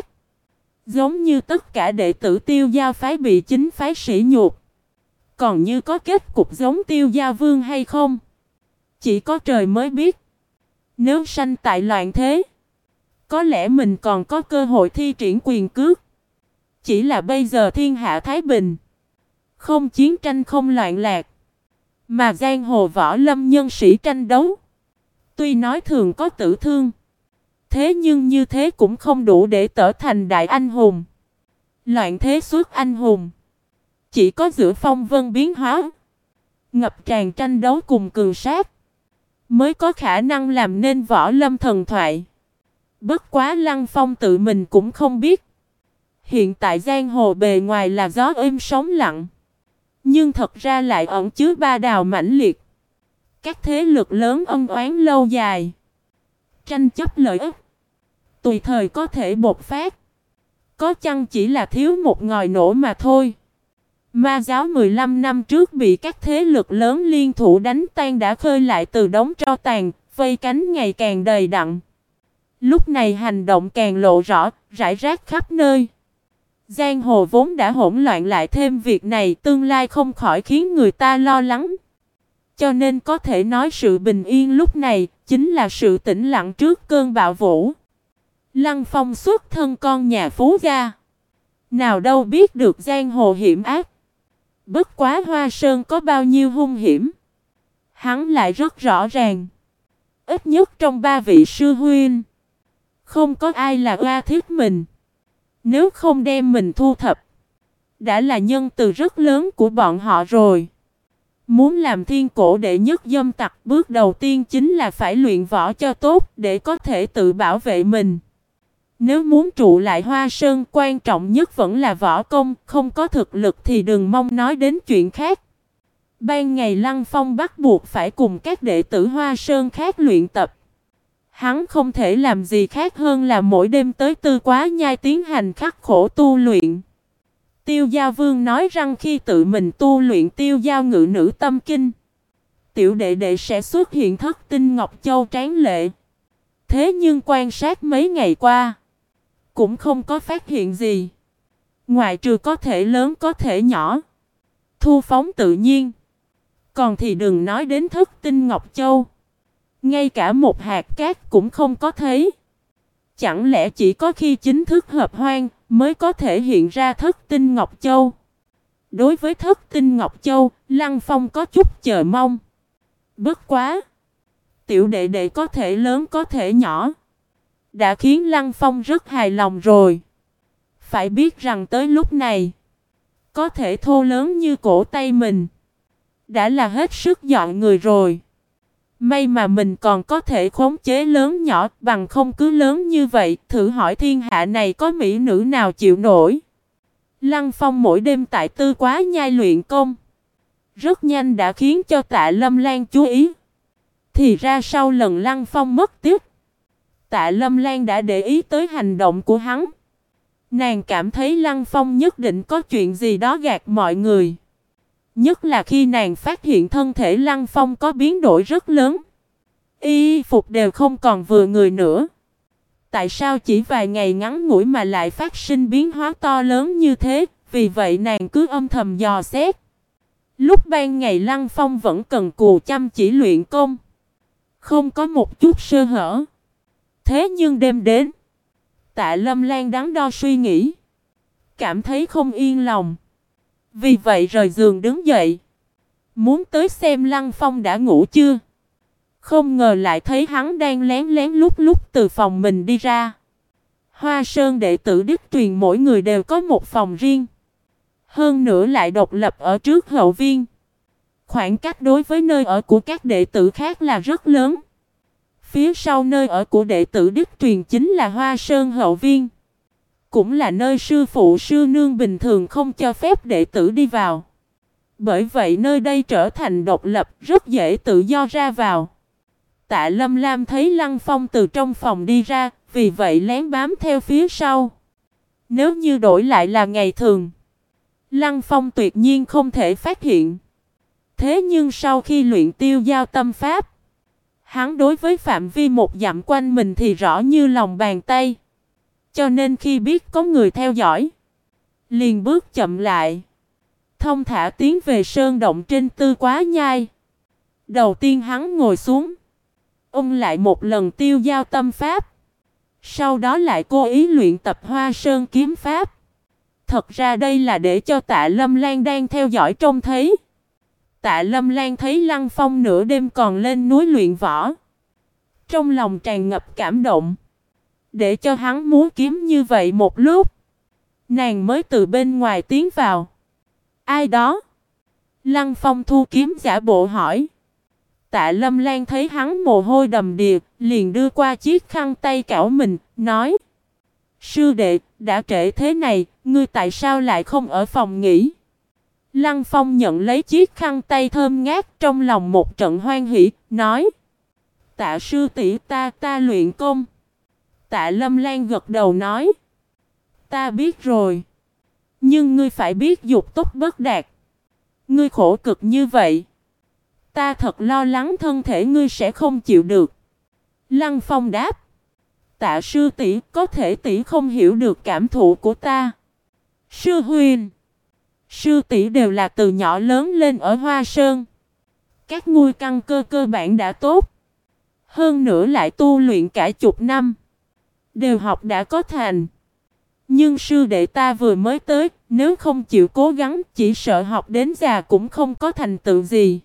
Giống như tất cả đệ tử Tiêu Gia phái bị chính phái sỉ nhục. Còn như có kết cục giống Tiêu Gia Vương hay không, chỉ có trời mới biết. Nếu sanh tại loạn thế, có lẽ mình còn có cơ hội thi triển quyền cước. Chỉ là bây giờ thiên hạ thái bình, không chiến tranh không loạn lạc, mà giang hồ võ lâm nhân sĩ tranh đấu. Tuy nói thường có tử thương, thế nhưng như thế cũng không đủ để trở thành đại anh hùng. Loạn thế xuất anh hùng, chỉ có giữa phong vân biến hóa, ngập tràn tranh đấu cùng cường sát, mới có khả năng làm nên võ lâm thần thoại. Bất quá Lăng Phong tự mình cũng không biết. Hiện tại giang hồ bề ngoài là gió êm sóng lặng, nhưng thật ra lại ẩn chứa ba đào mãnh liệt. Các thế lực lớn ân oán lâu dài, tranh chấp lợi ích, tùy thời có thể bộc phát. Có chăng chỉ là thiếu một ngòi nổ mà thôi. Ma giáo 15 năm trước bị các thế lực lớn liên thủ đánh tan đã khơi lại từ đống tro tàn, vây cánh ngày càng đầy đặn. Lúc này hành động càng lộ rõ, rải rác khắp nơi. Giang hồ vốn đã hỗn loạn, lại thêm việc này, tương lai không khỏi khiến người ta lo lắng. Cho nên có thể nói sự bình yên lúc này chính là sự tĩnh lặng trước cơn bão vũ. Lăng Phong xuất thân con nhà phú gia, nào đâu biết được giang hồ hiểm ác. Bất quá Hoa Sơn có bao nhiêu hung hiểm, hắn lại rất rõ ràng. Ít nhất trong ba vị sư huynh, không có ai là oa thiết mình. Nếu không đem mình thu thập, đã là nhân từ rất lớn của bọn họ rồi. Muốn làm thiên cổ đệ nhất dâm tặc, bước đầu tiên chính là phải luyện võ cho tốt để có thể tự bảo vệ mình. Nếu muốn trụ lại Hoa Sơn, quan trọng nhất vẫn là võ công, không có thực lực thì đừng mong nói đến chuyện khác. Ban ngày Lăng Phong bắt buộc phải cùng các đệ tử Hoa Sơn khác luyện tập. Hắn không thể làm gì khác hơn là mỗi đêm tới Tư Quá Nhai tiến hành khắc khổ tu luyện. Tiêu Gia Vương nói rằng khi tự mình tu luyện Tiêu Giao Ngự Nữ Tâm Kinh, tiểu đệ đệ sẽ xuất hiện thất tinh Ngọc Châu tráng lệ. Thế nhưng quan sát mấy ngày qua, cũng không có phát hiện gì. Ngoại trừ có thể lớn có thể nhỏ, thu phóng tự nhiên. Còn thì đừng nói đến thất tinh Ngọc Châu, ngay cả một hạt cát cũng không có thấy. Chẳng lẽ chỉ có khi chính thức hợp hoan mới có thể hiện ra thất tinh Ngọc Châu? Đối với thất tinh Ngọc Châu, Lăng Phong có chút chờ mong. Bất quá, tiểu đệ đệ có thể lớn có thể nhỏ, đã khiến Lăng Phong rất hài lòng rồi. Phải biết rằng tới lúc này, có thể thô lớn như cổ tay mình, đã là hết sức dọn người rồi. May mà mình còn có thể khống chế lớn nhỏ, bằng không cứ lớn như vậy, thử hỏi thiên hạ này có mỹ nữ nào chịu nổi. Lăng Phong mỗi đêm tại Tư Quá Nhai luyện công, rất nhanh đã khiến cho Tạ Lâm Lan chú ý. Thì ra sau lần Lăng Phong mất tích, Tạ Lâm Lan đã để ý tới hành động của hắn. Nàng cảm thấy Lăng Phong nhất định có chuyện gì đó gạt mọi người. Nhất là khi nàng phát hiện thân thể Lăng Phong có biến đổi rất lớn. Y phục đều không còn vừa người nữa. Tại sao chỉ vài ngày ngắn ngủi mà lại phát sinh biến hóa to lớn như thế? Vì vậy nàng cứ âm thầm dò xét. Lúc ban ngày Lăng Phong vẫn cần cù chăm chỉ luyện công, không có một chút sơ hở. Thế nhưng đêm đến, Tạ Lâm Lan đắn đo suy nghĩ, cảm thấy không yên lòng. Vì vậy rời giường đứng dậy, muốn tới xem Lăng Phong đã ngủ chưa. Không ngờ lại thấy hắn đang lén lén lút lút từ phòng mình đi ra. Hoa Sơn đệ tử Đức Tuyền mỗi người đều có một phòng riêng. Hơn nữa lại độc lập ở trước hậu viên. Khoảng cách đối với nơi ở của các đệ tử khác là rất lớn. Phía sau nơi ở của đệ tử Đức Tuyền chính là Hoa Sơn hậu viên. Cũng là nơi sư phụ sư nương bình thường không cho phép đệ tử đi vào. Bởi vậy nơi đây trở thành độc lập, rất dễ tự do ra vào. Tạ Lâm Lam thấy Lăng Phong từ trong phòng đi ra, vì vậy lén bám theo phía sau. Nếu như đổi lại là ngày thường, Lăng Phong tuyệt nhiên không thể phát hiện. Thế nhưng sau khi luyện tiêu giao tâm pháp, hắn đối với phạm vi một dặm quanh mình thì rõ như lòng bàn tay. Cho nên khi biết có người theo dõi, liền bước chậm lại, thông thả tiến về sơn động trên Tư Quá Nhai. Đầu tiên hắn ngồi xuống, ôn lại một lần tiêu giao tâm pháp. Sau đó lại cố ý luyện tập Hoa Sơn kiếm pháp. Thật ra đây là để cho Tạ Lâm Lan đang theo dõi trông thấy. Tạ Lâm Lan thấy Lăng Phong nửa đêm còn lên núi luyện võ, trong lòng tràn ngập cảm động. Để cho hắn múa kiếm như vậy một lúc, nàng mới từ bên ngoài tiến vào. Ai đó? Lăng Phong thu kiếm giả bộ hỏi. Tạ Lâm Lan thấy hắn mồ hôi đầm đìa, liền đưa qua chiếc khăn tay cạo mình, nói: Sư đệ, đã trễ thế này, ngươi tại sao lại không ở phòng nghỉ? Lăng Phong nhận lấy chiếc khăn tay thơm ngát, trong lòng một trận hoan hỉ, nói: Tạ sư tỷ, ta luyện công. Tạ Lâm Lan gật đầu nói: Ta biết rồi. Nhưng ngươi phải biết dục tốc bất đạt. Ngươi khổ cực như vậy, ta thật lo lắng thân thể ngươi sẽ không chịu được. Lăng Phong đáp: Tạ sư tỷ, có thể tỷ không hiểu được cảm thụ của ta. Sư huynh, sư tỷ đều là từ nhỏ lớn lên ở Hoa Sơn. Các ngươi căn cơ cơ bản đã tốt. Hơn nữa lại tu luyện cả chục năm, đều học đã có thành. Nhưng sư đệ ta vừa mới tới, nếu không chịu cố gắng, chỉ sợ học đến già cũng không có thành tựu gì.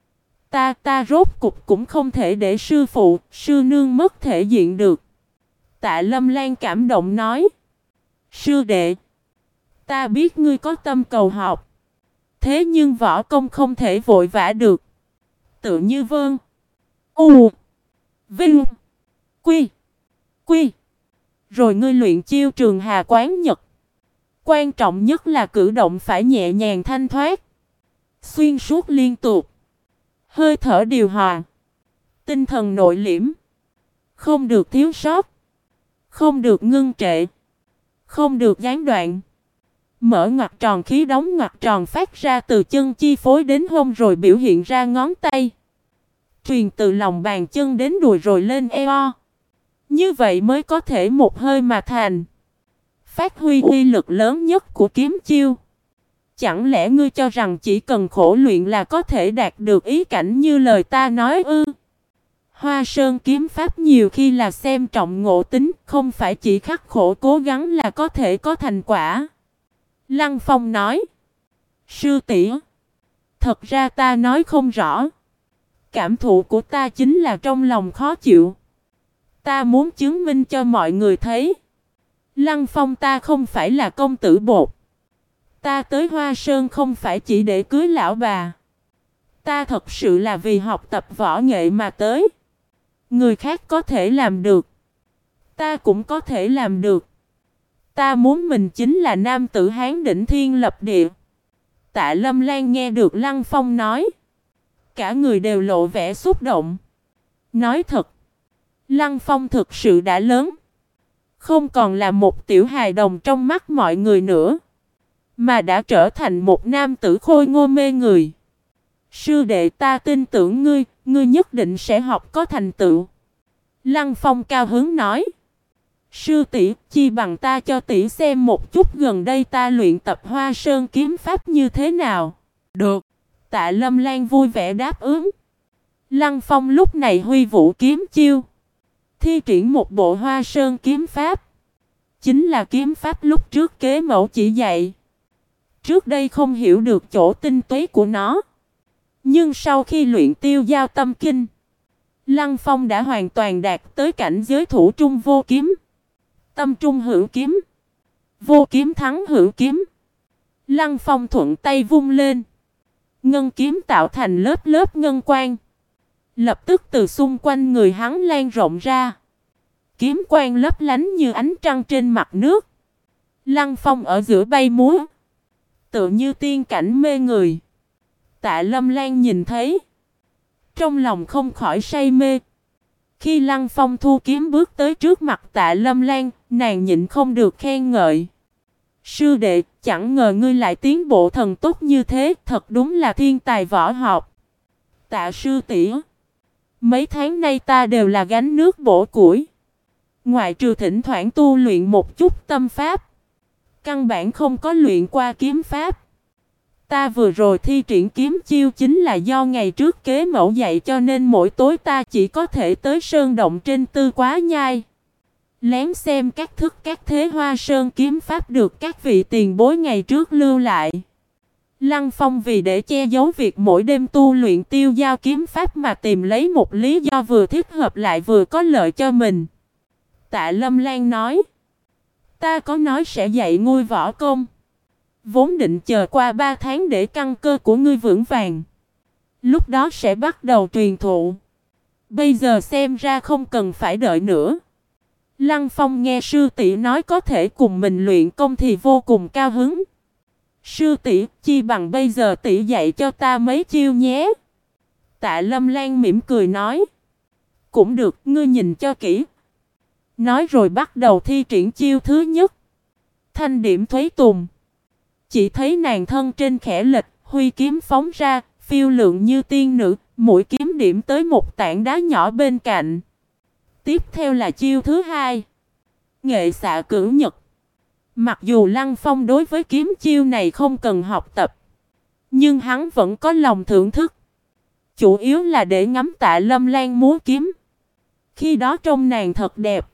Ta rốt cục cũng không thể để sư phụ, sư nương mất thể diện được. Tạ Lâm Lan cảm động nói: Sư đệ, ta biết ngươi có tâm cầu học. Thế nhưng võ công không thể vội vã được. Tự như Vân, U, Vinh, Quy, Quy. Rồi ngươi luyện chiêu Trường Hà Quán Nhật. Quan trọng nhất là cử động phải nhẹ nhàng thanh thoát, xuyên suốt liên tục, hơi thở điều hòa, tinh thần nội liễm. Không được thiếu sót, không được ngưng trệ, không được gián đoạn. Mở ngoặc tròn khí đóng ngoặc tròn phát ra từ chân chi phối đến hông rồi biểu hiện ra ngón tay. Truyền từ lòng bàn chân đến đùi rồi lên eo. Như vậy mới có thể một hơi mà thành. Phát huy uy lực lớn nhất của kiếm chiêu. Chẳng lẽ ngươi cho rằng chỉ cần khổ luyện là có thể đạt được ý cảnh như lời ta nói ư? Hoa Sơn kiếm pháp nhiều khi là xem trọng ngộ tính, không phải chỉ khắc khổ cố gắng là có thể có thành quả. Lăng Phong nói: Sư tỷ, thật ra ta nói không rõ. Cảm thụ của ta chính là trong lòng khó chịu. Ta muốn chứng minh cho mọi người thấy, Lăng Phong ta không phải là công tử bột. Ta tới Hoa Sơn không phải chỉ để cưới lão bà. Ta thật sự là vì học tập võ nghệ mà tới. Người khác có thể làm được, ta cũng có thể làm được. Ta muốn mình chính là nam tử Hán đỉnh thiên lập địa. Tạ Lâm Lan nghe được Lăng Phong nói, cả người đều lộ vẻ xúc động. Nói thật, Lăng Phong thực sự đã lớn, không còn là một tiểu hài đồng trong mắt mọi người nữa, mà đã trở thành một nam tử khôi ngô mê người. Sư đệ, ta tin tưởng ngươi, ngươi nhất định sẽ học có thành tựu. Lăng Phong cao hứng nói. Sư tỷ, chi bằng ta cho tỷ xem một chút gần đây ta luyện tập Hoa Sơn kiếm pháp như thế nào. Được. Tạ Lâm Lan vui vẻ đáp ứng. Lăng Phong lúc này huy vũ kiếm chiêu, thi triển một bộ Hoa Sơn kiếm pháp. Chính là kiếm pháp lúc trước kế mẫu chỉ dạy. Trước đây không hiểu được chỗ tinh túy của nó, nhưng sau khi luyện Tiêu Giao Tâm Kinh, Lăng Phong đã hoàn toàn đạt tới cảnh giới thủ trung vô kiếm, tâm trung hữu kiếm, vô kiếm thắng hữu kiếm. Lăng Phong thuận tay vung lên, ngân kiếm tạo thành lớp lớp ngân quang, lập tức từ xung quanh người hắn lan rộng ra. Kiếm quang lấp lánh như ánh trăng trên mặt nước. Lăng Phong ở giữa bay múa, tựa như tiên cảnh mê người. Tạ Lâm Lan nhìn thấy, trong lòng không khỏi say mê. Khi Lăng Phong thu kiếm bước tới trước mặt Tạ Lâm Lan, nàng nhịn không được khen ngợi. Sư đệ, chẳng ngờ ngươi lại tiến bộ thần tốc như thế, thật đúng là thiên tài võ học. Tạ sư tỷ, mấy tháng nay ta đều là gánh nước bổ củi, ngoại trừ thỉnh thoảng tu luyện một chút tâm pháp, căn bản không có luyện qua kiếm pháp. Ta vừa rồi thi triển kiếm chiêu chính là do ngày trước kế mẫu dạy, cho nên mỗi tối ta chỉ có thể tới sơn động trên Tư Quá Nhai, lén xem các thức các thế Hoa Sơn kiếm pháp được các vị tiền bối ngày trước lưu lại. Lăng Phong vì để che giấu việc mỗi đêm tu luyện tiêu giao kiếm pháp mà tìm lấy một lý do vừa thích hợp lại vừa có lợi cho mình. Tạ Lâm Lan nói, ta có nói sẽ dạy ngươi võ công, vốn định chờ qua 3 tháng để căn cơ của ngươi vững vàng, lúc đó sẽ bắt đầu truyền thụ. Bây giờ xem ra không cần phải đợi nữa. Lăng Phong nghe sư tỷ nói có thể cùng mình luyện công thì vô cùng cao hứng. Sư tỷ, chi bằng bây giờ tỷ dạy cho ta mấy chiêu nhé. Tạ Lâm Lan mỉm cười nói. Cũng được, ngươi nhìn cho kỹ. Nói rồi bắt đầu thi triển chiêu thứ nhất, thanh điểm thuế tùng. Chỉ thấy nàng thân trên khẽ lệch, huy kiếm phóng ra, phiêu lượng như tiên nữ, mũi kiếm điểm tới một tảng đá nhỏ bên cạnh. Tiếp theo là chiêu thứ hai, nghệ xạ cửu nhật. Mặc dù Lăng Phong đối với kiếm chiêu này không cần học tập, nhưng hắn vẫn có lòng thưởng thức, chủ yếu là để ngắm Tạ Lâm Lan múa kiếm. Khi đó trông nàng thật đẹp,